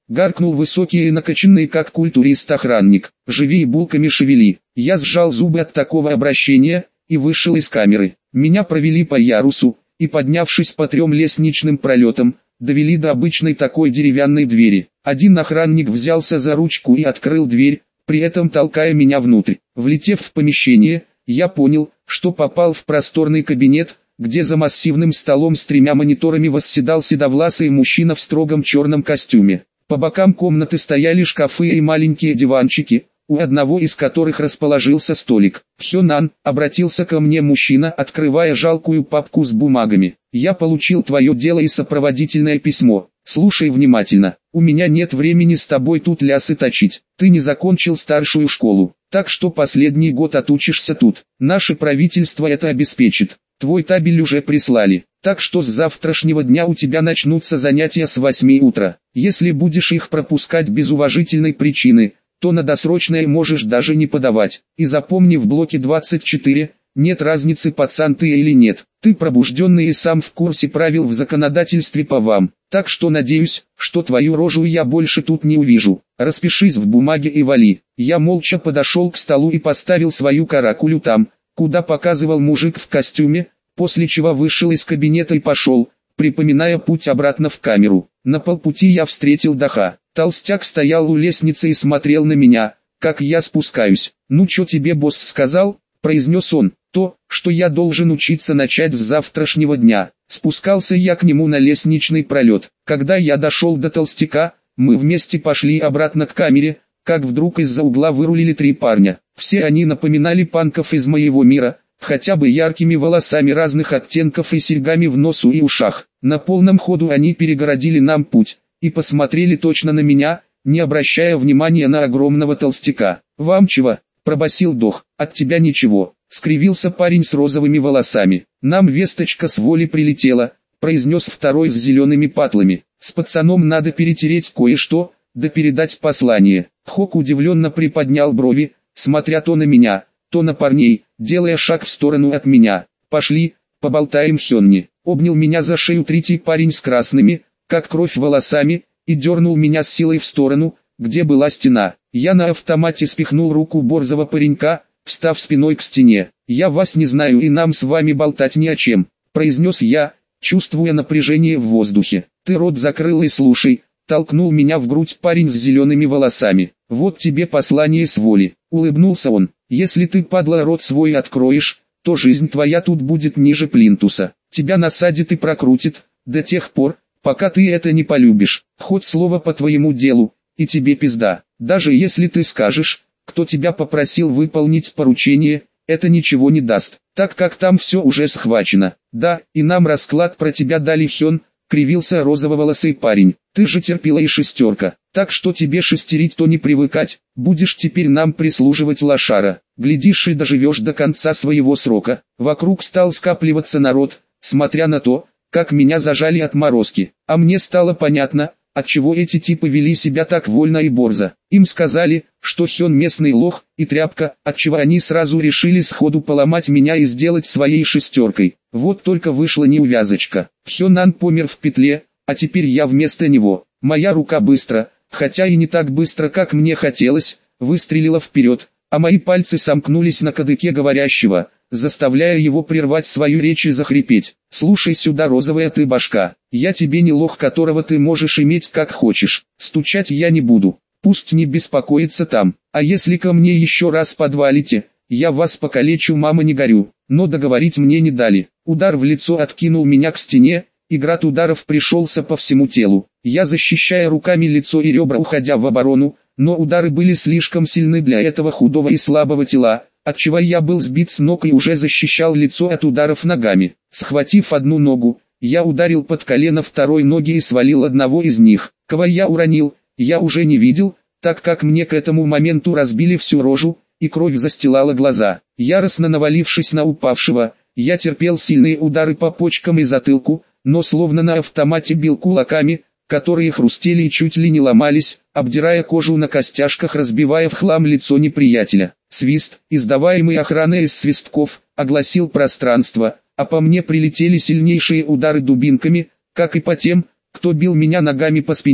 Гаркнул высокий и накачанный как культурист охранник. Живи и булками шевели. Я сжал зубы от такого обращения и вышел из камеры. Меня провели по ярусу и, поднявшись по трем лестничным пролетам, довели до обычной такой деревянной двери. Один охранник взялся за ручку и открыл дверь, при этом толкая меня внутрь. Влетев в помещение, я понял, что попал в просторный кабинет, где за массивным столом с тремя мониторами восседал седовласый мужчина в строгом черном костюме. По бокам комнаты стояли шкафы и маленькие диванчики, у одного из которых расположился столик. «Хёнан», — обратился ко мне мужчина, открывая жалкую папку с бумагами. «Я получил твое дело и сопроводительное письмо. Слушай внимательно. У меня нет времени с тобой тут лясы точить. Ты не закончил старшую школу, так что последний год отучишься тут. Наше правительство это обеспечит. Твой табель уже прислали, так что с завтрашнего дня у тебя начнутся занятия с восьми утра. Если будешь их пропускать без уважительной причины, то на досрочное можешь даже не подавать. И запомни, в блоке двадцать четыре, нет разницы, пацан ты или нет. Ты пробужденный и сам в курсе правил в законодательстве по вам. Так что надеюсь, что твою рожу я больше тут не увижу. Распишись в бумаге и вали». Я молча подошел к столу и поставил свою каракулю там, куда показывал мужик в костюме, после чего вышел из кабинета и пошел, припоминая путь обратно в камеру. На полпути я встретил Даха. Толстяк стоял у лестницы и смотрел на меня, как я спускаюсь. «Ну чё тебе босс сказал?» – произнес он. «То, что я должен учиться начать с завтрашнего дня». Спускался я к нему на лестничный пролет. Когда я дошел до толстяка, мы вместе пошли обратно к камере, как вдруг из-за угла вырулили три парня. Все они напоминали панков из моего мира, хотя бы яркими волосами разных оттенков и серьгами в носу и ушах. На полном ходу они перегородили нам путь и посмотрели точно на меня, не обращая внимания на огромного толстяка. «Вам чего?» – пробасил Дох. «От тебя ничего», – скривился парень с розовыми волосами. «Нам весточка с воли прилетела», – произнес второй с зелеными патлами. «С пацаном надо перетереть кое-что, да передать послание». Хок удивленно приподнял брови, смотря то на меня, то на парней, делая шаг в сторону от меня. «Пошли, поболтаем, Хённи». Обнял меня за шею третий парень с красными, как кровь, волосами, и дернул меня с силой в сторону, где была стена. Я на автомате спихнул руку борзого паренька, встав спиной к стене. «Я вас не знаю и нам с вами болтать ни о чем», – произнес я, чувствуя напряжение в воздухе. «Ты рот закрыл и слушай», – толкнул меня в грудь парень с зелеными волосами. «Вот тебе послание с воли», – улыбнулся он. «Если ты, падла, рот свой откроешь, то жизнь твоя тут будет ниже плинтуса. Тебя насадит и прокрутит, до тех пор, пока ты это не полюбишь. Хоть слово по твоему делу, и тебе пизда. Даже если ты скажешь, кто тебя попросил выполнить поручение, это ничего не даст, так как там все уже схвачено. Да, и нам расклад про тебя дали, Хён», — кривился розово-волосый парень. «Ты же терпила и шестерка, так что тебе шестерить то не привыкать, будешь теперь нам прислуживать, лошара. Глядишь и доживешь до конца своего срока». Вокруг стал скапливаться народ, смотря на то, как меня зажали отморозки. А мне стало понятно, отчего эти типы вели себя так вольно и борзо. Им сказали, что Хён местный лох и тряпка, отчего они сразу решили сходу поломать меня и сделать своей шестеркой. Вот только вышла неувязочка. Хёнан помер в петле, а теперь я вместо него. Моя рука быстро, хотя и не так быстро, как мне хотелось, выстрелила вперед, а мои пальцы сомкнулись на кадыке говорящего, заставляя его прервать свою речь и захрипеть. «Слушай сюда, розовая ты башка, я тебе не лох, которого ты можешь иметь как хочешь. Стучать я не буду, пусть не беспокоится там, а если ко мне еще раз подвалите, я вас покалечу, мама, не горю». Но договорить мне не дали. Удар в лицо откинул меня к стене, и град ударов пришелся по всему телу. Я, защищая руками лицо и ребра, уходя в оборону, но удары были слишком сильны для этого худого и слабого тела, отчего я был сбит с ног и уже защищал лицо от ударов ногами. Схватив одну ногу, я ударил под колено второй ноги и свалил одного из них. Кого я уронил, я уже не видел, так как мне к этому моменту разбили всю рожу, и кровь застилала глаза. Яростно навалившись на упавшего, я терпел сильные удары по почкам и затылку, но словно на автомате бил кулаками, которые хрустели и чуть ли не ломались, обдирая кожу на костяшках, разбивая в хлам лицо неприятеля. Свист, издаваемый охраной из свистков, огласил пространство, а по мне прилетели сильнейшие удары дубинками, как и по тем, кто бил меня ногами по спине,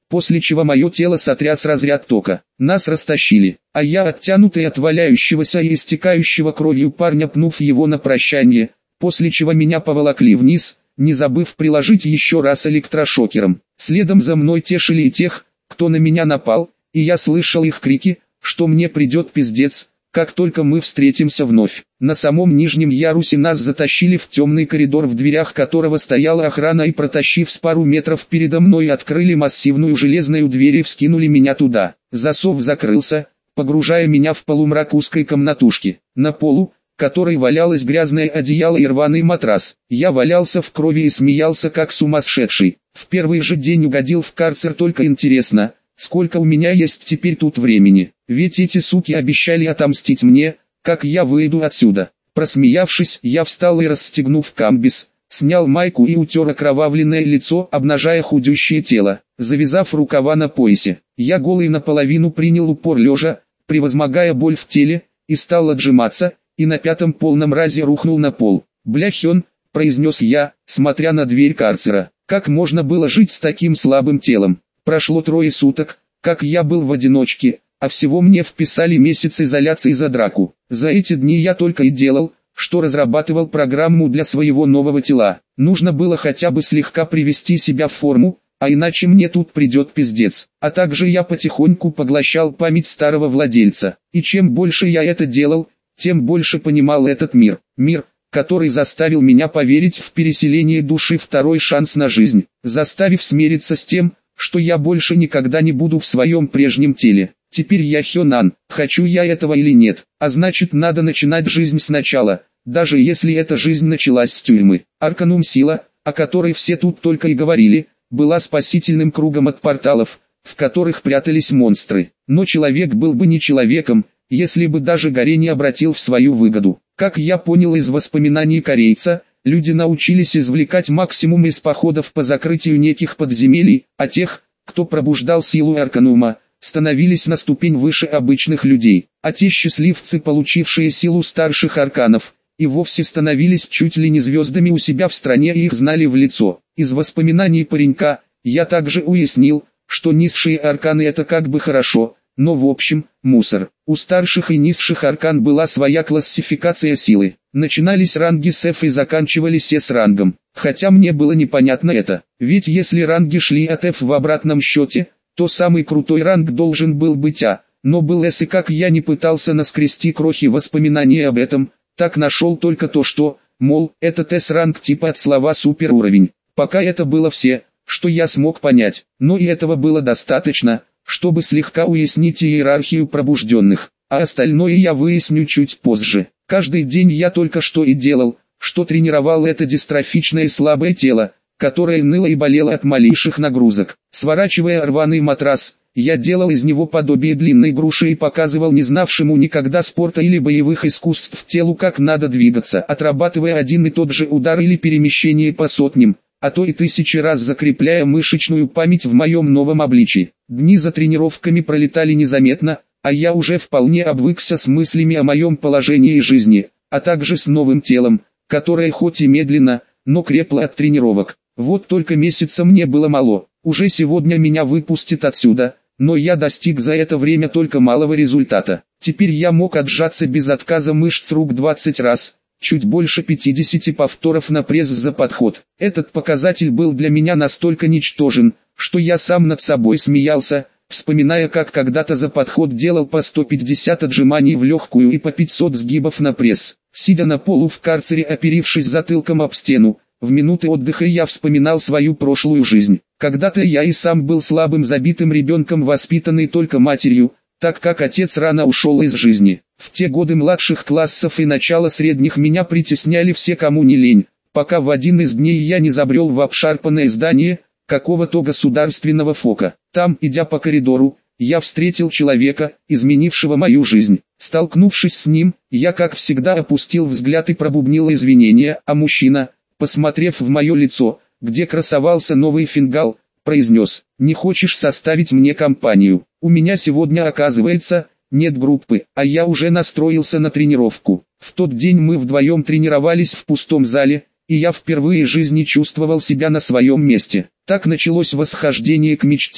после чего мое тело сотряс разряд тока. Нас растащили, а я, оттянутый от валяющегося и истекающего кровью парня, пнув его на прощание, после чего меня поволокли вниз, не забыв приложить еще раз электрошокером. Следом за мной тешили и тех, кто на меня напал, и я слышал их крики, что мне придет пиздец, как только мы встретимся вновь. На самом нижнем ярусе нас затащили в темный коридор, в дверях которого стояла охрана, и, протащив с пару метров передо мной, открыли массивную железную дверь и вскинули меня туда. Засов закрылся, погружая меня в полумрак узкой комнатушки. На полу, которой валялось грязное одеяло и рваный матрас, я валялся в крови и смеялся как сумасшедший. В первый же день угодил в карцер, только интересно, сколько у меня есть теперь тут времени, ведь эти суки обещали отомстить мне, как я выйду отсюда. Просмеявшись, я встал и, расстегнув камбиз, снял майку и утер окровавленное лицо, обнажая худющее тело. Завязав рукава на поясе, я голый наполовину принял упор лежа, превозмогая боль в теле, и стал отжиматься, и на пятом полном разе рухнул на пол. «Бляхен», — произнес я, смотря на дверь карцера, — «как можно было жить с таким слабым телом? Прошло трое суток, как я был в одиночке, а всего мне вписали месяц изоляции за драку. За эти дни я только и делал, что разрабатывал программу для своего нового тела. Нужно было хотя бы слегка привести себя в форму, а иначе мне тут придет пиздец. А также я потихоньку поглощал память старого владельца. И чем больше я это делал, тем больше понимал этот мир. Мир, который заставил меня поверить в переселение души, второй шанс на жизнь, заставив смириться с тем, что я больше никогда не буду в своем прежнем теле. Теперь я Хёнан, хочу я этого или нет, а значит, надо начинать жизнь сначала, даже если эта жизнь началась с тюрьмы. Арканум Сила, о которой все тут только и говорили, была спасительным кругом от порталов, в которых прятались монстры. Но человек был бы не человеком, если бы даже горе не обратил в свою выгоду. Как я понял из воспоминаний корейца, люди научились извлекать максимум из походов по закрытию неких подземелий, а тех, кто пробуждал силу Арканума, становились на ступень выше обычных людей, а те счастливцы, получившие силу старших арканов, и вовсе становились чуть ли не звездами у себя в стране, и их знали в лицо. Из воспоминаний паренька, я также уяснил, что низшие арканы — это как бы хорошо, но в общем, мусор. У старших и низших аркан была своя классификация силы. Начинались ранги с F и заканчивались S рангом. Хотя мне было непонятно это, ведь если ранги шли от F в обратном счете, то самый крутой ранг должен был быть А, но был S, и как я не пытался наскрести крохи воспоминаний об этом, так нашел только то, что, мол, этот S-ранг типа от слова суперуровень. Пока это было все, что я смог понять, но и этого было достаточно, чтобы слегка уяснить иерархию пробужденных, а остальное я выясню чуть позже. Каждый день я только что и делал, что тренировал это дистрофичное слабое тело, которое ныло и болело от малейших нагрузок. Сворачивая рваный матрас, я делал из него подобие длинной груши и показывал не знавшему никогда спорта или боевых искусств телу, как надо двигаться, отрабатывая один и тот же удар или перемещение по сотням, а то и тысячи раз, закрепляя мышечную память в моем новом обличии. Дни за тренировками пролетали незаметно, а я уже вполне обвыкся с мыслями о моем положении и жизни, а также с новым телом, которое хоть и медленно, но крепло от тренировок. Вот только месяца мне было мало, уже сегодня меня выпустят отсюда, но я достиг за это время только малого результата. Теперь я мог отжаться без отказа мышц рук двадцать раз, чуть больше пятидесяти повторов на пресс за подход. Этот показатель был для меня настолько ничтожен, что я сам над собой смеялся, вспоминая, как когда-то за подход делал по сто пятьдесят отжиманий в легкую и по пятьсот сгибов на пресс. Сидя на полу в карцере, оперившись затылком об стену, в минуты отдыха я вспоминал свою прошлую жизнь. Когда-то я и сам был слабым забитым ребенком, воспитанный только матерью, так как отец рано ушел из жизни. В те годы младших классов и начала средних меня притесняли все, кому не лень, пока в один из дней я не забрел в обшарпанное здание какого-то государственного фока. Там, идя по коридору, я встретил человека, изменившего мою жизнь. Столкнувшись с ним, я как всегда опустил взгляд и пробубнил извинения, а мужчина, посмотрев в мое лицо, где красовался новый фингал, произнес: «Не хочешь составить мне компанию? У меня сегодня, оказывается, нет группы, а я уже настроился на тренировку». В тот день мы вдвоем тренировались в пустом зале, и я впервые в жизни чувствовал себя на своем месте. Так началось восхождение к мечте,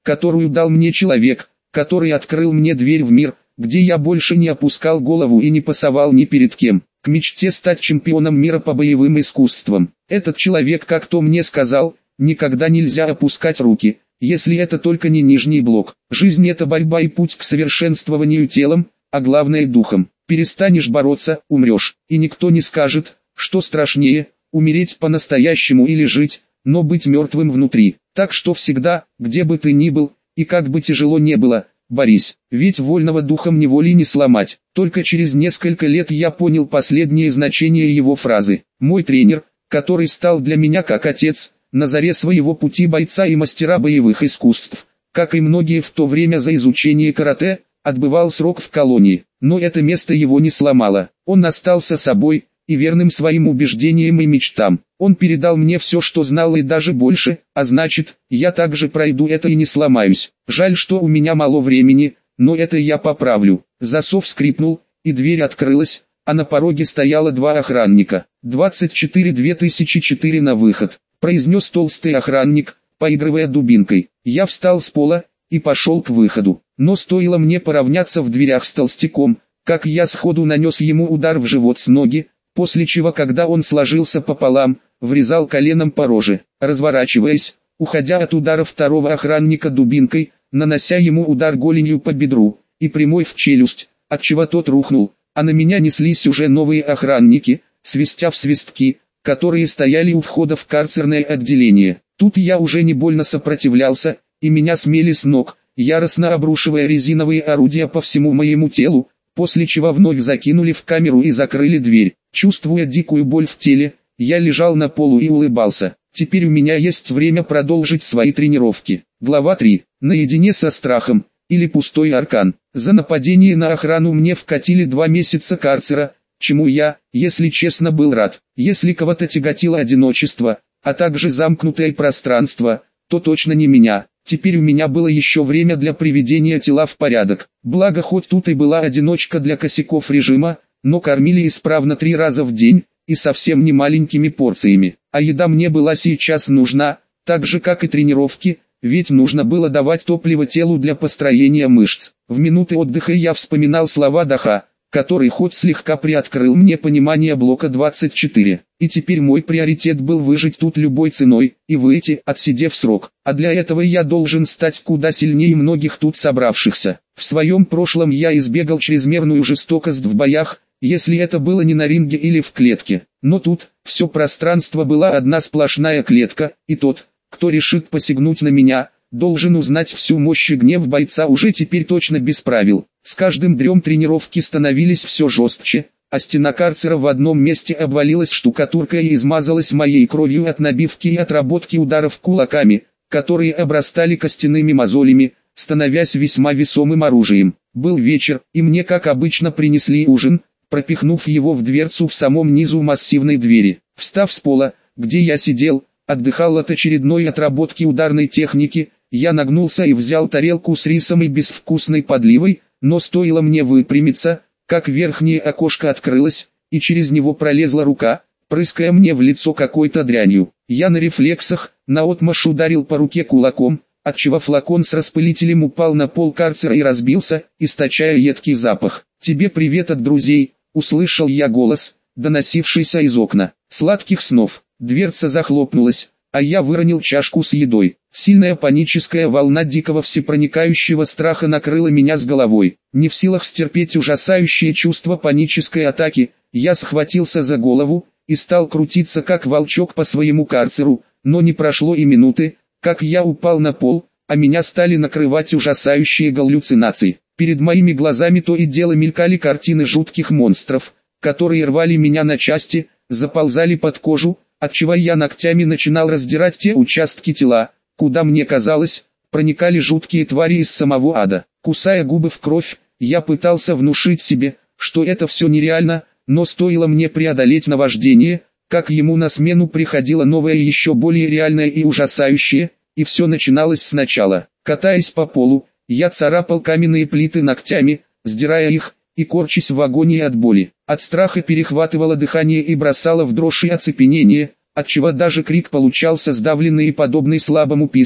которую дал мне человек, который открыл мне дверь в мир, где я больше не опускал голову и не пасовал ни перед кем, к мечте стать чемпионом мира по боевым искусствам. Этот человек как-то мне сказал, никогда нельзя опускать руки, если это только не нижний блок. Жизнь — это борьба и путь к совершенствованию телом, а главное духом. Перестанешь бороться, умрешь, и никто не скажет, что страшнее, умереть по-настоящему или жить, но быть мертвым внутри. Так что всегда, где бы ты ни был, и как бы тяжело не было, борись, ведь вольного духом неволи не сломать. Только через несколько лет я понял последнее значение его фразы. Мой тренер, который стал для меня как отец, на заре своего пути бойца и мастера боевых искусств, как и многие в то время за изучение карате, отбывал срок в колонии, но это место его не сломало. Он остался собой и верным своим убеждениям и мечтам. Он передал мне все, что знал, и даже больше, а значит, я также пройду это и не сломаюсь. Жаль, что у меня мало времени, но это я поправлю. Засов скрипнул, и дверь открылась, а на пороге стояло два охранника. двадцать четыре две тысячи четыре на выход, произнес толстый охранник, поигрывая дубинкой. Я встал с пола и пошел к выходу, но стоило мне поравняться в дверях с толстяком, как я сходу нанес ему удар в живот с ноги, после чего, когда он сложился пополам, врезал коленом по роже, разворачиваясь, уходя от удара второго охранника дубинкой, нанося ему удар голенью по бедру и прямой в челюсть, отчего тот рухнул, а на меня неслись уже новые охранники, свистя в свистки, которые стояли у входа в карцерное отделение. Тут я уже не больно сопротивлялся, и меня смели с ног, яростно обрушивая резиновые орудия по всему моему телу, после чего вновь закинули в камеру и закрыли дверь. Чувствуя дикую боль в теле, я лежал на полу и улыбался. Теперь у меня есть время продолжить свои тренировки. Глава три. Наедине со страхом, или пустой аркан. За нападение на охрану мне вкатили два месяца карцера, чему я, если честно, был рад. Если кого-то тяготило одиночество, а также замкнутое пространство, то точно не меня. Теперь у меня было еще время для приведения тела в порядок. Благо хоть тут и была одиночка для косяков режима, но кормили исправно три раза в день, и совсем не маленькими порциями. А еда мне была сейчас нужна, так же как и тренировки, ведь нужно было давать топливо телу для построения мышц. В минуты отдыха я вспоминал слова Даха, который хоть слегка приоткрыл мне понимание блока двадцать четыре. И теперь мой приоритет был выжить тут любой ценой, и выйти, отсидев срок. А для этого я должен стать куда сильнее многих тут собравшихся. В своем прошлом я избегал чрезмерную жестокость в боях, если это было не на ринге или в клетке. Но тут, все пространство была одна сплошная клетка, и тот, кто решит посягнуть на меня, должен узнать всю мощь и гнев бойца уже теперь точно без правил. С каждым днем тренировки становились все жестче, а стена карцера в одном месте обвалилась штукатуркой и измазалась моей кровью от набивки и отработки ударов кулаками, которые обрастали костяными мозолями, становясь весьма весомым оружием. Был вечер, и мне как обычно принесли ужин, пропихнув его в дверцу в самом низу массивной двери. Встав с пола, где я сидел, отдыхал от очередной отработки ударной техники, я нагнулся и взял тарелку с рисом и безвкусной подливой, но стоило мне выпрямиться, как верхнее окошко открылось, и через него пролезла рука, прыская мне в лицо какой-то дрянью. Я на рефлексах, наотмашь ударил по руке кулаком, отчего флакон с распылителем упал на пол карцера и разбился, источая едкий запах. «Тебе привет от друзей», — услышал я голос, доносившийся из окна. «Сладких снов». Дверца захлопнулась, а я выронил чашку с едой. Сильная паническая волна дикого всепроникающего страха накрыла меня с головой. Не в силах стерпеть ужасающее чувство панической атаки, я схватился за голову и стал крутиться как волчок по своему карцеру, но не прошло и минуты, как я упал на пол, а меня стали накрывать ужасающие галлюцинации. Перед моими глазами то и дело мелькали картины жутких монстров, которые рвали меня на части, заползали под кожу, отчего я ногтями начинал раздирать те участки тела, куда, мне казалось, проникали жуткие твари из самого ада. Кусая губы в кровь, я пытался внушить себе, что это все нереально, но стоило мне преодолеть наваждение, как ему на смену приходило новое еще более реальное и ужасающее, и все начиналось сначала. Катаясь по полу, я царапал каменные плиты ногтями, сдирая их, и корчась в агонии от боли. От страха перехватывало дыхание и бросало в дрожь и оцепенение, отчего даже крик получался сдавленный и подобный слабому писку,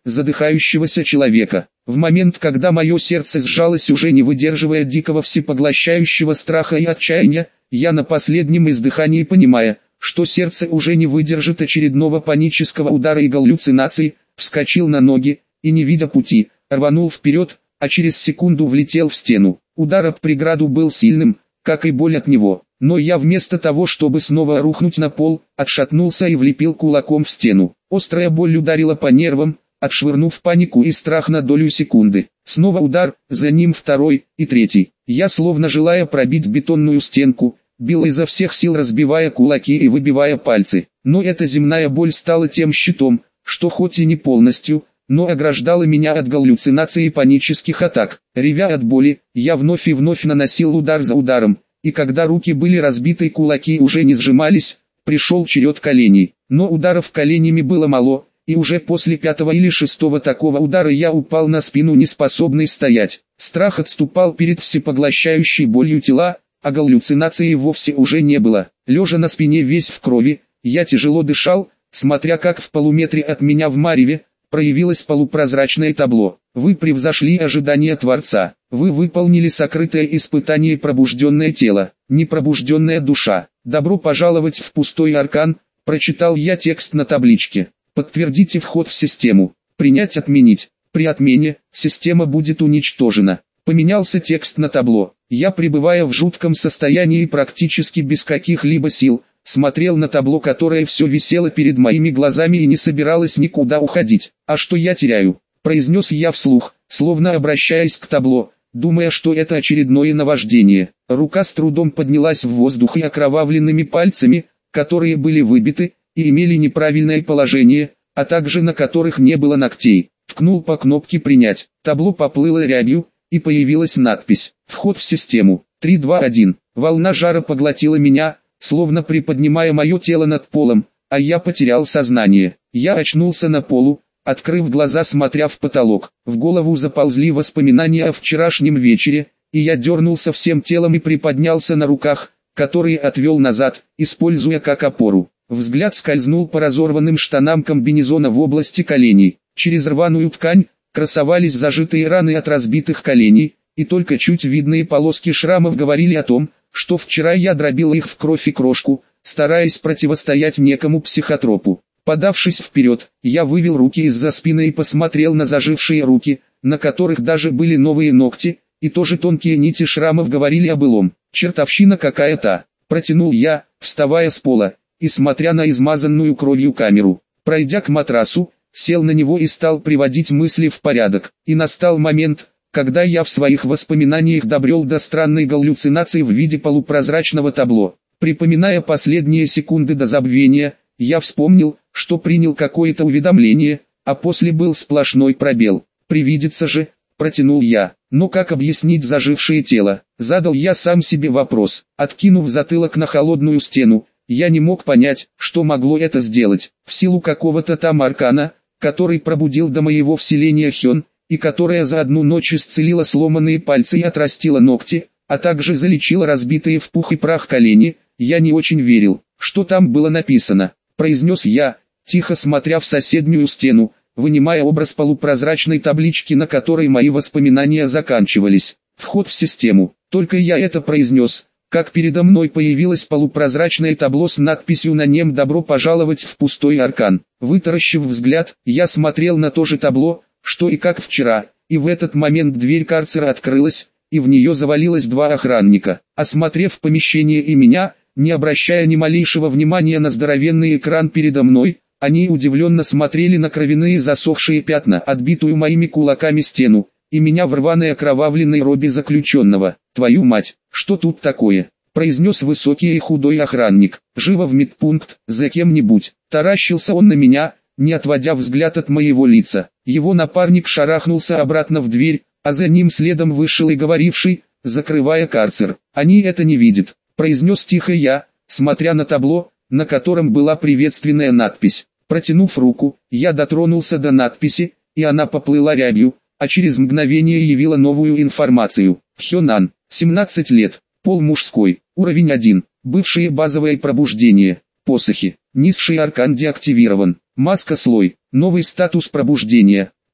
задыхающегося человека. В момент, когда мое сердце сжалось, уже не выдерживая дикого всепоглощающего страха и отчаяния, я на последнем издыхании, понимая, что сердце уже не выдержит очередного панического удара и галлюцинаций, вскочил на ноги и, не видя пути, рванул вперед, а через секунду влетел в стену. Удар об преграду был сильным, как и боль от него, но я вместо того, чтобы снова рухнуть на пол, отшатнулся и влепил кулаком в стену. Острая боль ударила по нервам, отшвырнув панику и страх на долю секунды. Снова удар, за ним второй и третий. Я, словно желая пробить бетонную стенку, бил изо всех сил, разбивая кулаки и выбивая пальцы. Но эта земная боль стала тем щитом, что хоть и не полностью, но ограждала меня от галлюцинаций и панических атак. Ревя от боли, я вновь и вновь наносил удар за ударом, и когда руки были разбиты и кулаки уже не сжимались, пришел черед коленей. Но ударов коленями было мало, и уже после пятого или шестого такого удара я упал на спину, неспособный стоять. Страх отступал перед всепоглощающей болью тела, а галлюцинации вовсе уже не было. Лежа на спине весь в крови, я тяжело дышал, смотря как в полуметре от меня в мареве проявилось полупрозрачное табло. Вы превзошли ожидания Творца. Вы выполнили сокрытое испытание пробужденное тело, непробужденная душа. Добро пожаловать в пустой аркан, прочитал я текст на табличке. Подтвердите вход в систему. Принять, отменить. При отмене, система будет уничтожена. Поменялся текст на табло. Я, пребывая в жутком состоянии и практически без каких-либо сил, смотрел на табло, которое все висело перед моими глазами и не собиралось никуда уходить. «А что я теряю?» – произнес я вслух, словно обращаясь к табло, думая, что это очередное наваждение. Рука с трудом поднялась в воздух, и окровавленными пальцами, которые были выбиты и имели неправильное положение, а также на которых не было ногтей, ткнул по кнопке «Принять». Табло поплыло рябью, и появилась надпись «Вход в систему». три, два, один. Волна жара поглотила меня, словно приподнимая мое тело над полом, а я потерял сознание. Я очнулся на полу, открыв глаза, смотря в потолок. В голову заползли воспоминания о вчерашнем вечере, и я дернулся всем телом и приподнялся на руках, которые отвел назад, используя как опору. Взгляд скользнул по разорванным штанам комбинезона в области коленей. Через рваную ткань красовались зажитые раны от разбитых коленей, и только чуть видные полоски шрамов говорили о том, что вчера я дробил их в кровь и крошку, стараясь противостоять некому психотропу. Подавшись вперед, я вывел руки из-за спины и посмотрел на зажившие руки, на которых даже были новые ногти, и тоже тонкие нити шрамов говорили о былом. «Чертовщина какая-то», — протянул я, вставая с пола, и смотря на измазанную кровью камеру. Пройдя к матрасу, сел на него и стал приводить мысли в порядок. И настал момент, когда я в своих воспоминаниях добрел до странной галлюцинации в виде полупрозрачного табло. Припоминая последние секунды до забвения, я вспомнил, что принял какое-то уведомление, а после был сплошной пробел. «Привидится же», — протянул я. «Но как объяснить зажившее тело?» Задал я сам себе вопрос. Откинув затылок на холодную стену, я не мог понять, что могло это сделать. В силу какого-то там аркана, который пробудил до моего вселения Хён, и которая за одну ночь исцелила сломанные пальцы и отрастила ногти, а также залечила разбитые в пух и прах колени, я не очень верил, что там было написано. Произнес я, тихо смотря в соседнюю стену, вынимая образ полупрозрачной таблички, на которой мои воспоминания заканчивались. Вход в систему. Только я это произнес, как передо мной появилось полупрозрачное табло с надписью на нем «Добро пожаловать в пустой аркан». Вытаращив взгляд, я смотрел на то же табло, что и как вчера, и в этот момент дверь карцера открылась, и в нее завалилось два охранника. Осмотрев помещение и меня, не обращая ни малейшего внимания на здоровенный экран передо мной, они удивленно смотрели на кровяные засохшие пятна, отбитую моими кулаками стену, и меня в рваной окровавленной робе заключенного. «Твою мать, что тут такое?» — произнес высокий и худой охранник. «Живо в медпункт, за кем-нибудь». Таращился он на меня, не отводя взгляд от моего лица. Его напарник шарахнулся обратно в дверь, а за ним следом вышел и говоривший, закрывая карцер. «Они это не видят», — произнес тихо я, смотря на табло, на котором была приветственная надпись. Протянув руку, я дотронулся до надписи, и она поплыла рябью, а через мгновение явила новую информацию. Хёнан, семнадцать лет, пол мужской, уровень один, бывшее базовое пробуждение, посохи, низший аркан деактивирован, маска слой, новый статус пробуждения,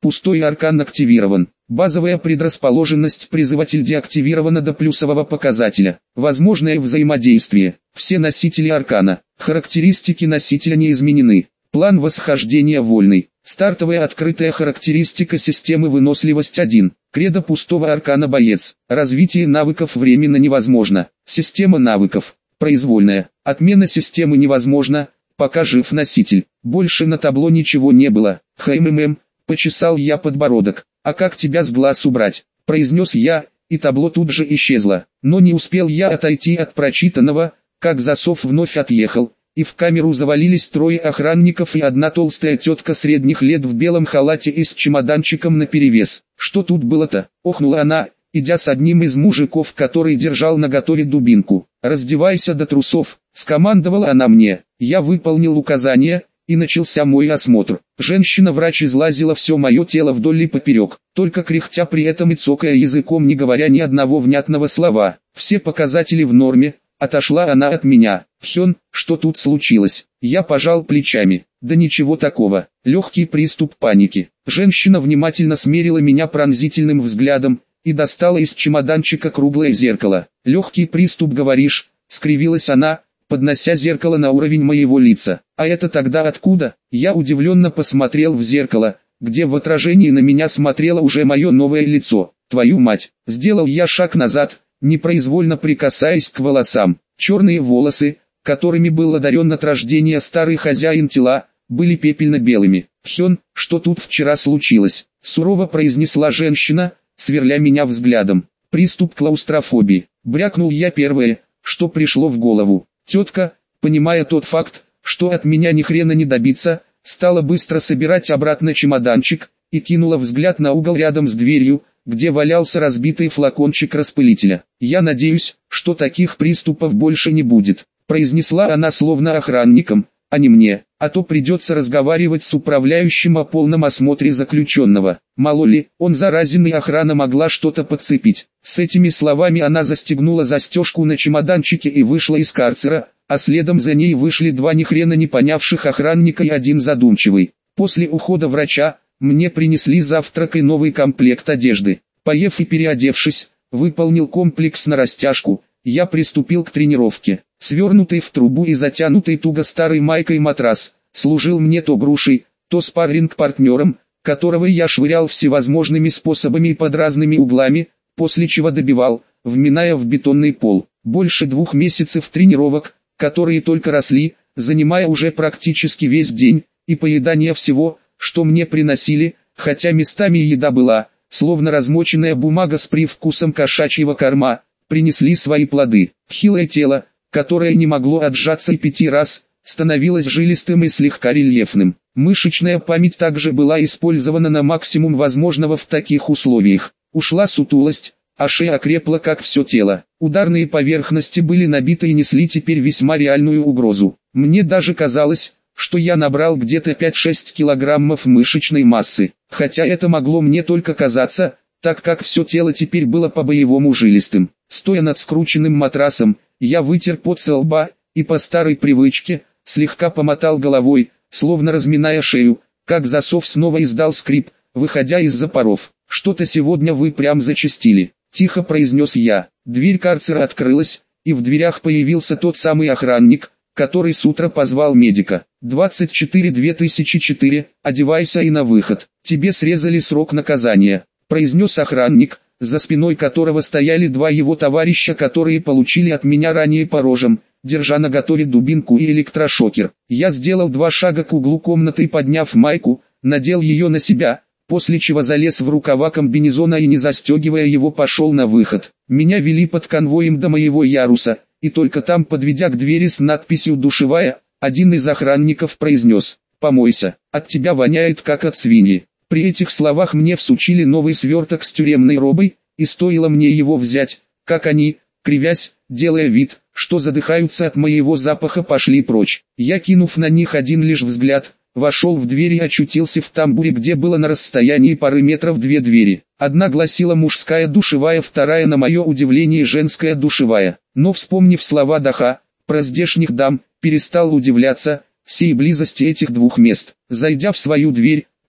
Пустой аркан активирован. Базовая предрасположенность призыватель деактивирована до плюсового показателя. Возможное взаимодействие. Все носители аркана. Характеристики носителя не изменены. План восхождения вольный. Стартовая открытая характеристика системы выносливость один. Кредо пустого аркана боец. Развитие навыков временно невозможно. Система навыков. Произвольная. Отмена системы невозможна, пока жив носитель. Больше на табло ничего не было. Хммм, почесал я подбородок. А как тебя с глаз убрать? Произнес я, и табло тут же исчезло. Но не успел я отойти от прочитанного, как засов вновь отъехал, и в камеру завалились трое охранников и одна толстая тетка средних лет в белом халате и с чемоданчиком наперевес. Что тут было-то? Охнула она, идя с одним из мужиков, который держал наготове дубинку. «Раздевайся до трусов», — скомандовала она мне. Я выполнил указание, и начался мой осмотр. Женщина-врач излазила все мое тело вдоль и поперек, только кряхтя при этом и цокая языком, не говоря ни одного внятного слова. Все показатели в норме. Отошла она от меня. «Хён, что тут случилось?» Я пожал плечами. «Да ничего такого. Легкий приступ паники». Женщина внимательно смерила меня пронзительным взглядом и достала из чемоданчика круглое зеркало. «Легкий приступ, говоришь?» — скривилась она, поднося зеркало на уровень моего лица. «А это тогда откуда?» Я удивленно посмотрел в зеркало, где в отражении на меня смотрело уже мое новое лицо. «Твою мать!» Сделал я шаг назад, непроизвольно прикасаясь к волосам. Черные волосы, которыми был одарен от рождения старый хозяин тела, были пепельно-белыми. «Хён, что тут вчера случилось?» — сурово произнесла женщина, сверля меня взглядом. «Приступ клаустрофобии». Брякнул я первое, что пришло в голову. Тетка, понимая тот факт, что от меня ни хрена не добиться, стала быстро собирать обратно чемоданчик и кинула взгляд на угол рядом с дверью, где валялся разбитый флакончик распылителя. «Я надеюсь, что таких приступов больше не будет», — произнесла она словно охранником, а не мне, «а то придется разговаривать с управляющим о полном осмотре заключенного. Мало ли, он заразен и охрана могла что-то подцепить». С этими словами она застегнула застежку на чемоданчике и вышла из карцера, а следом за ней вышли два ни хрена не понявших охранника и один задумчивый. После ухода врача, мне принесли завтрак и новый комплект одежды. Поев и переодевшись, выполнил комплекс на растяжку, я приступил к тренировке. Свернутый в трубу и затянутый туго старой майкой матрас служил мне то грушей, то спарринг-партнером, которого я швырял всевозможными способами и под разными углами, после чего добивал, вминая в бетонный пол. Больше двух месяцев тренировок, которые только росли, занимая уже практически весь день, и поедание всего, что мне приносили, хотя местами еда была, словно размоченная бумага с привкусом кошачьего корма, принесли свои плоды. Хилое тело, которое не могло отжаться и пяти раз, становилось жилистым и слегка рельефным. Мышечная память также была использована на максимум возможного в таких условиях. Ушла сутулость, а шея окрепла как все тело. Ударные поверхности были набиты и несли теперь весьма реальную угрозу. Мне даже казалось, что я набрал где-то пять-шесть килограммов мышечной массы, хотя это могло мне только казаться, так как все тело теперь было по-боевому жилистым. Стоя над скрученным матрасом, я вытер пот со лба, и по старой привычке, слегка помотал головой, словно разминая шею, как засов снова издал скрип, выходя из запоров. «Что-то сегодня вы прям зачастили», — тихо произнес я. Дверь карцера открылась, и в дверях появился тот самый охранник, который с утра позвал медика. «двадцать четыре две тысячи четыре, одевайся и на выход, тебе срезали срок наказания», — произнес охранник, за спиной которого стояли два его товарища, которые получили от меня ранее по рожам, держа наготове дубинку и электрошокер. Я сделал два шага к углу комнаты и, подняв майку, надел ее на себя, после чего залез в рукава комбинезона и, не застегивая его, пошел на выход. Меня вели под конвоем до моего яруса, и только там, подведя к двери с надписью «Душевая», один из охранников произнес: «Помойся, от тебя воняет как от свиньи». При этих словах мне всучили новый сверток с тюремной робой, и стоило мне его взять, как они, кривясь, делая вид, что задыхаются от моего запаха, пошли прочь. Я, кинув на них один лишь взгляд, вошел в дверь и очутился в тамбуре, где было на расстоянии пары метров две двери. Одна гласила «мужская душевая», вторая, на мое удивление, «женская душевая». Но, вспомнив слова Даха про здешних дам, перестал удивляться сей близости этих двух мест. Зайдя в свою дверь,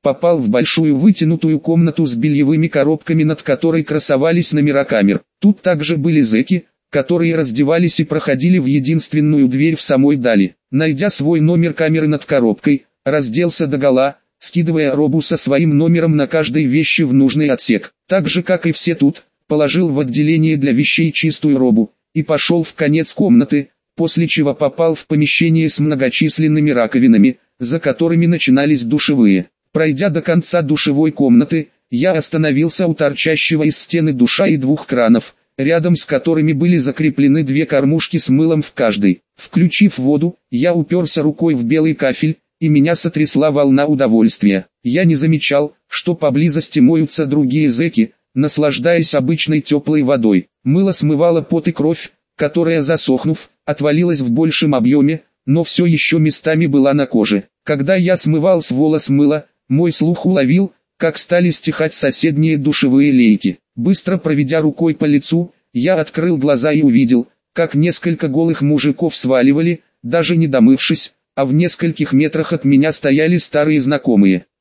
попал в большую вытянутую комнату с бельевыми коробками, над которой красовались номера камер. Тут также были зэки, которые раздевались и проходили в единственную дверь в самой дали. Найдя свой номер камеры над коробкой, разделся догола, скидывая робу со своим номером на каждой вещи в нужный отсек. Так же, как и все тут, положил в отделение для вещей чистую робу и пошел в конец комнаты, после чего попал в помещение с многочисленными раковинами, за которыми начинались душевые. Пройдя до конца душевой комнаты, я остановился у торчащего из стены душа и двух кранов, рядом с которыми были закреплены две кормушки с мылом в каждой. Включив воду, я уперся рукой в белый кафель, и меня сотрясла волна удовольствия. Я не замечал, что поблизости моются другие зэки, наслаждаясь обычной теплой водой. Мыло смывало пот и кровь, которая, засохнув, отвалилась в большем объеме, но все еще местами была на коже. Когда я смывал с волос мыло, мой слух уловил, как стали стихать соседние душевые лейки. Быстро проведя рукой по лицу, я открыл глаза и увидел, как несколько голых мужиков сваливали, даже не домывшись, а в нескольких метрах от меня стояли старые знакомые.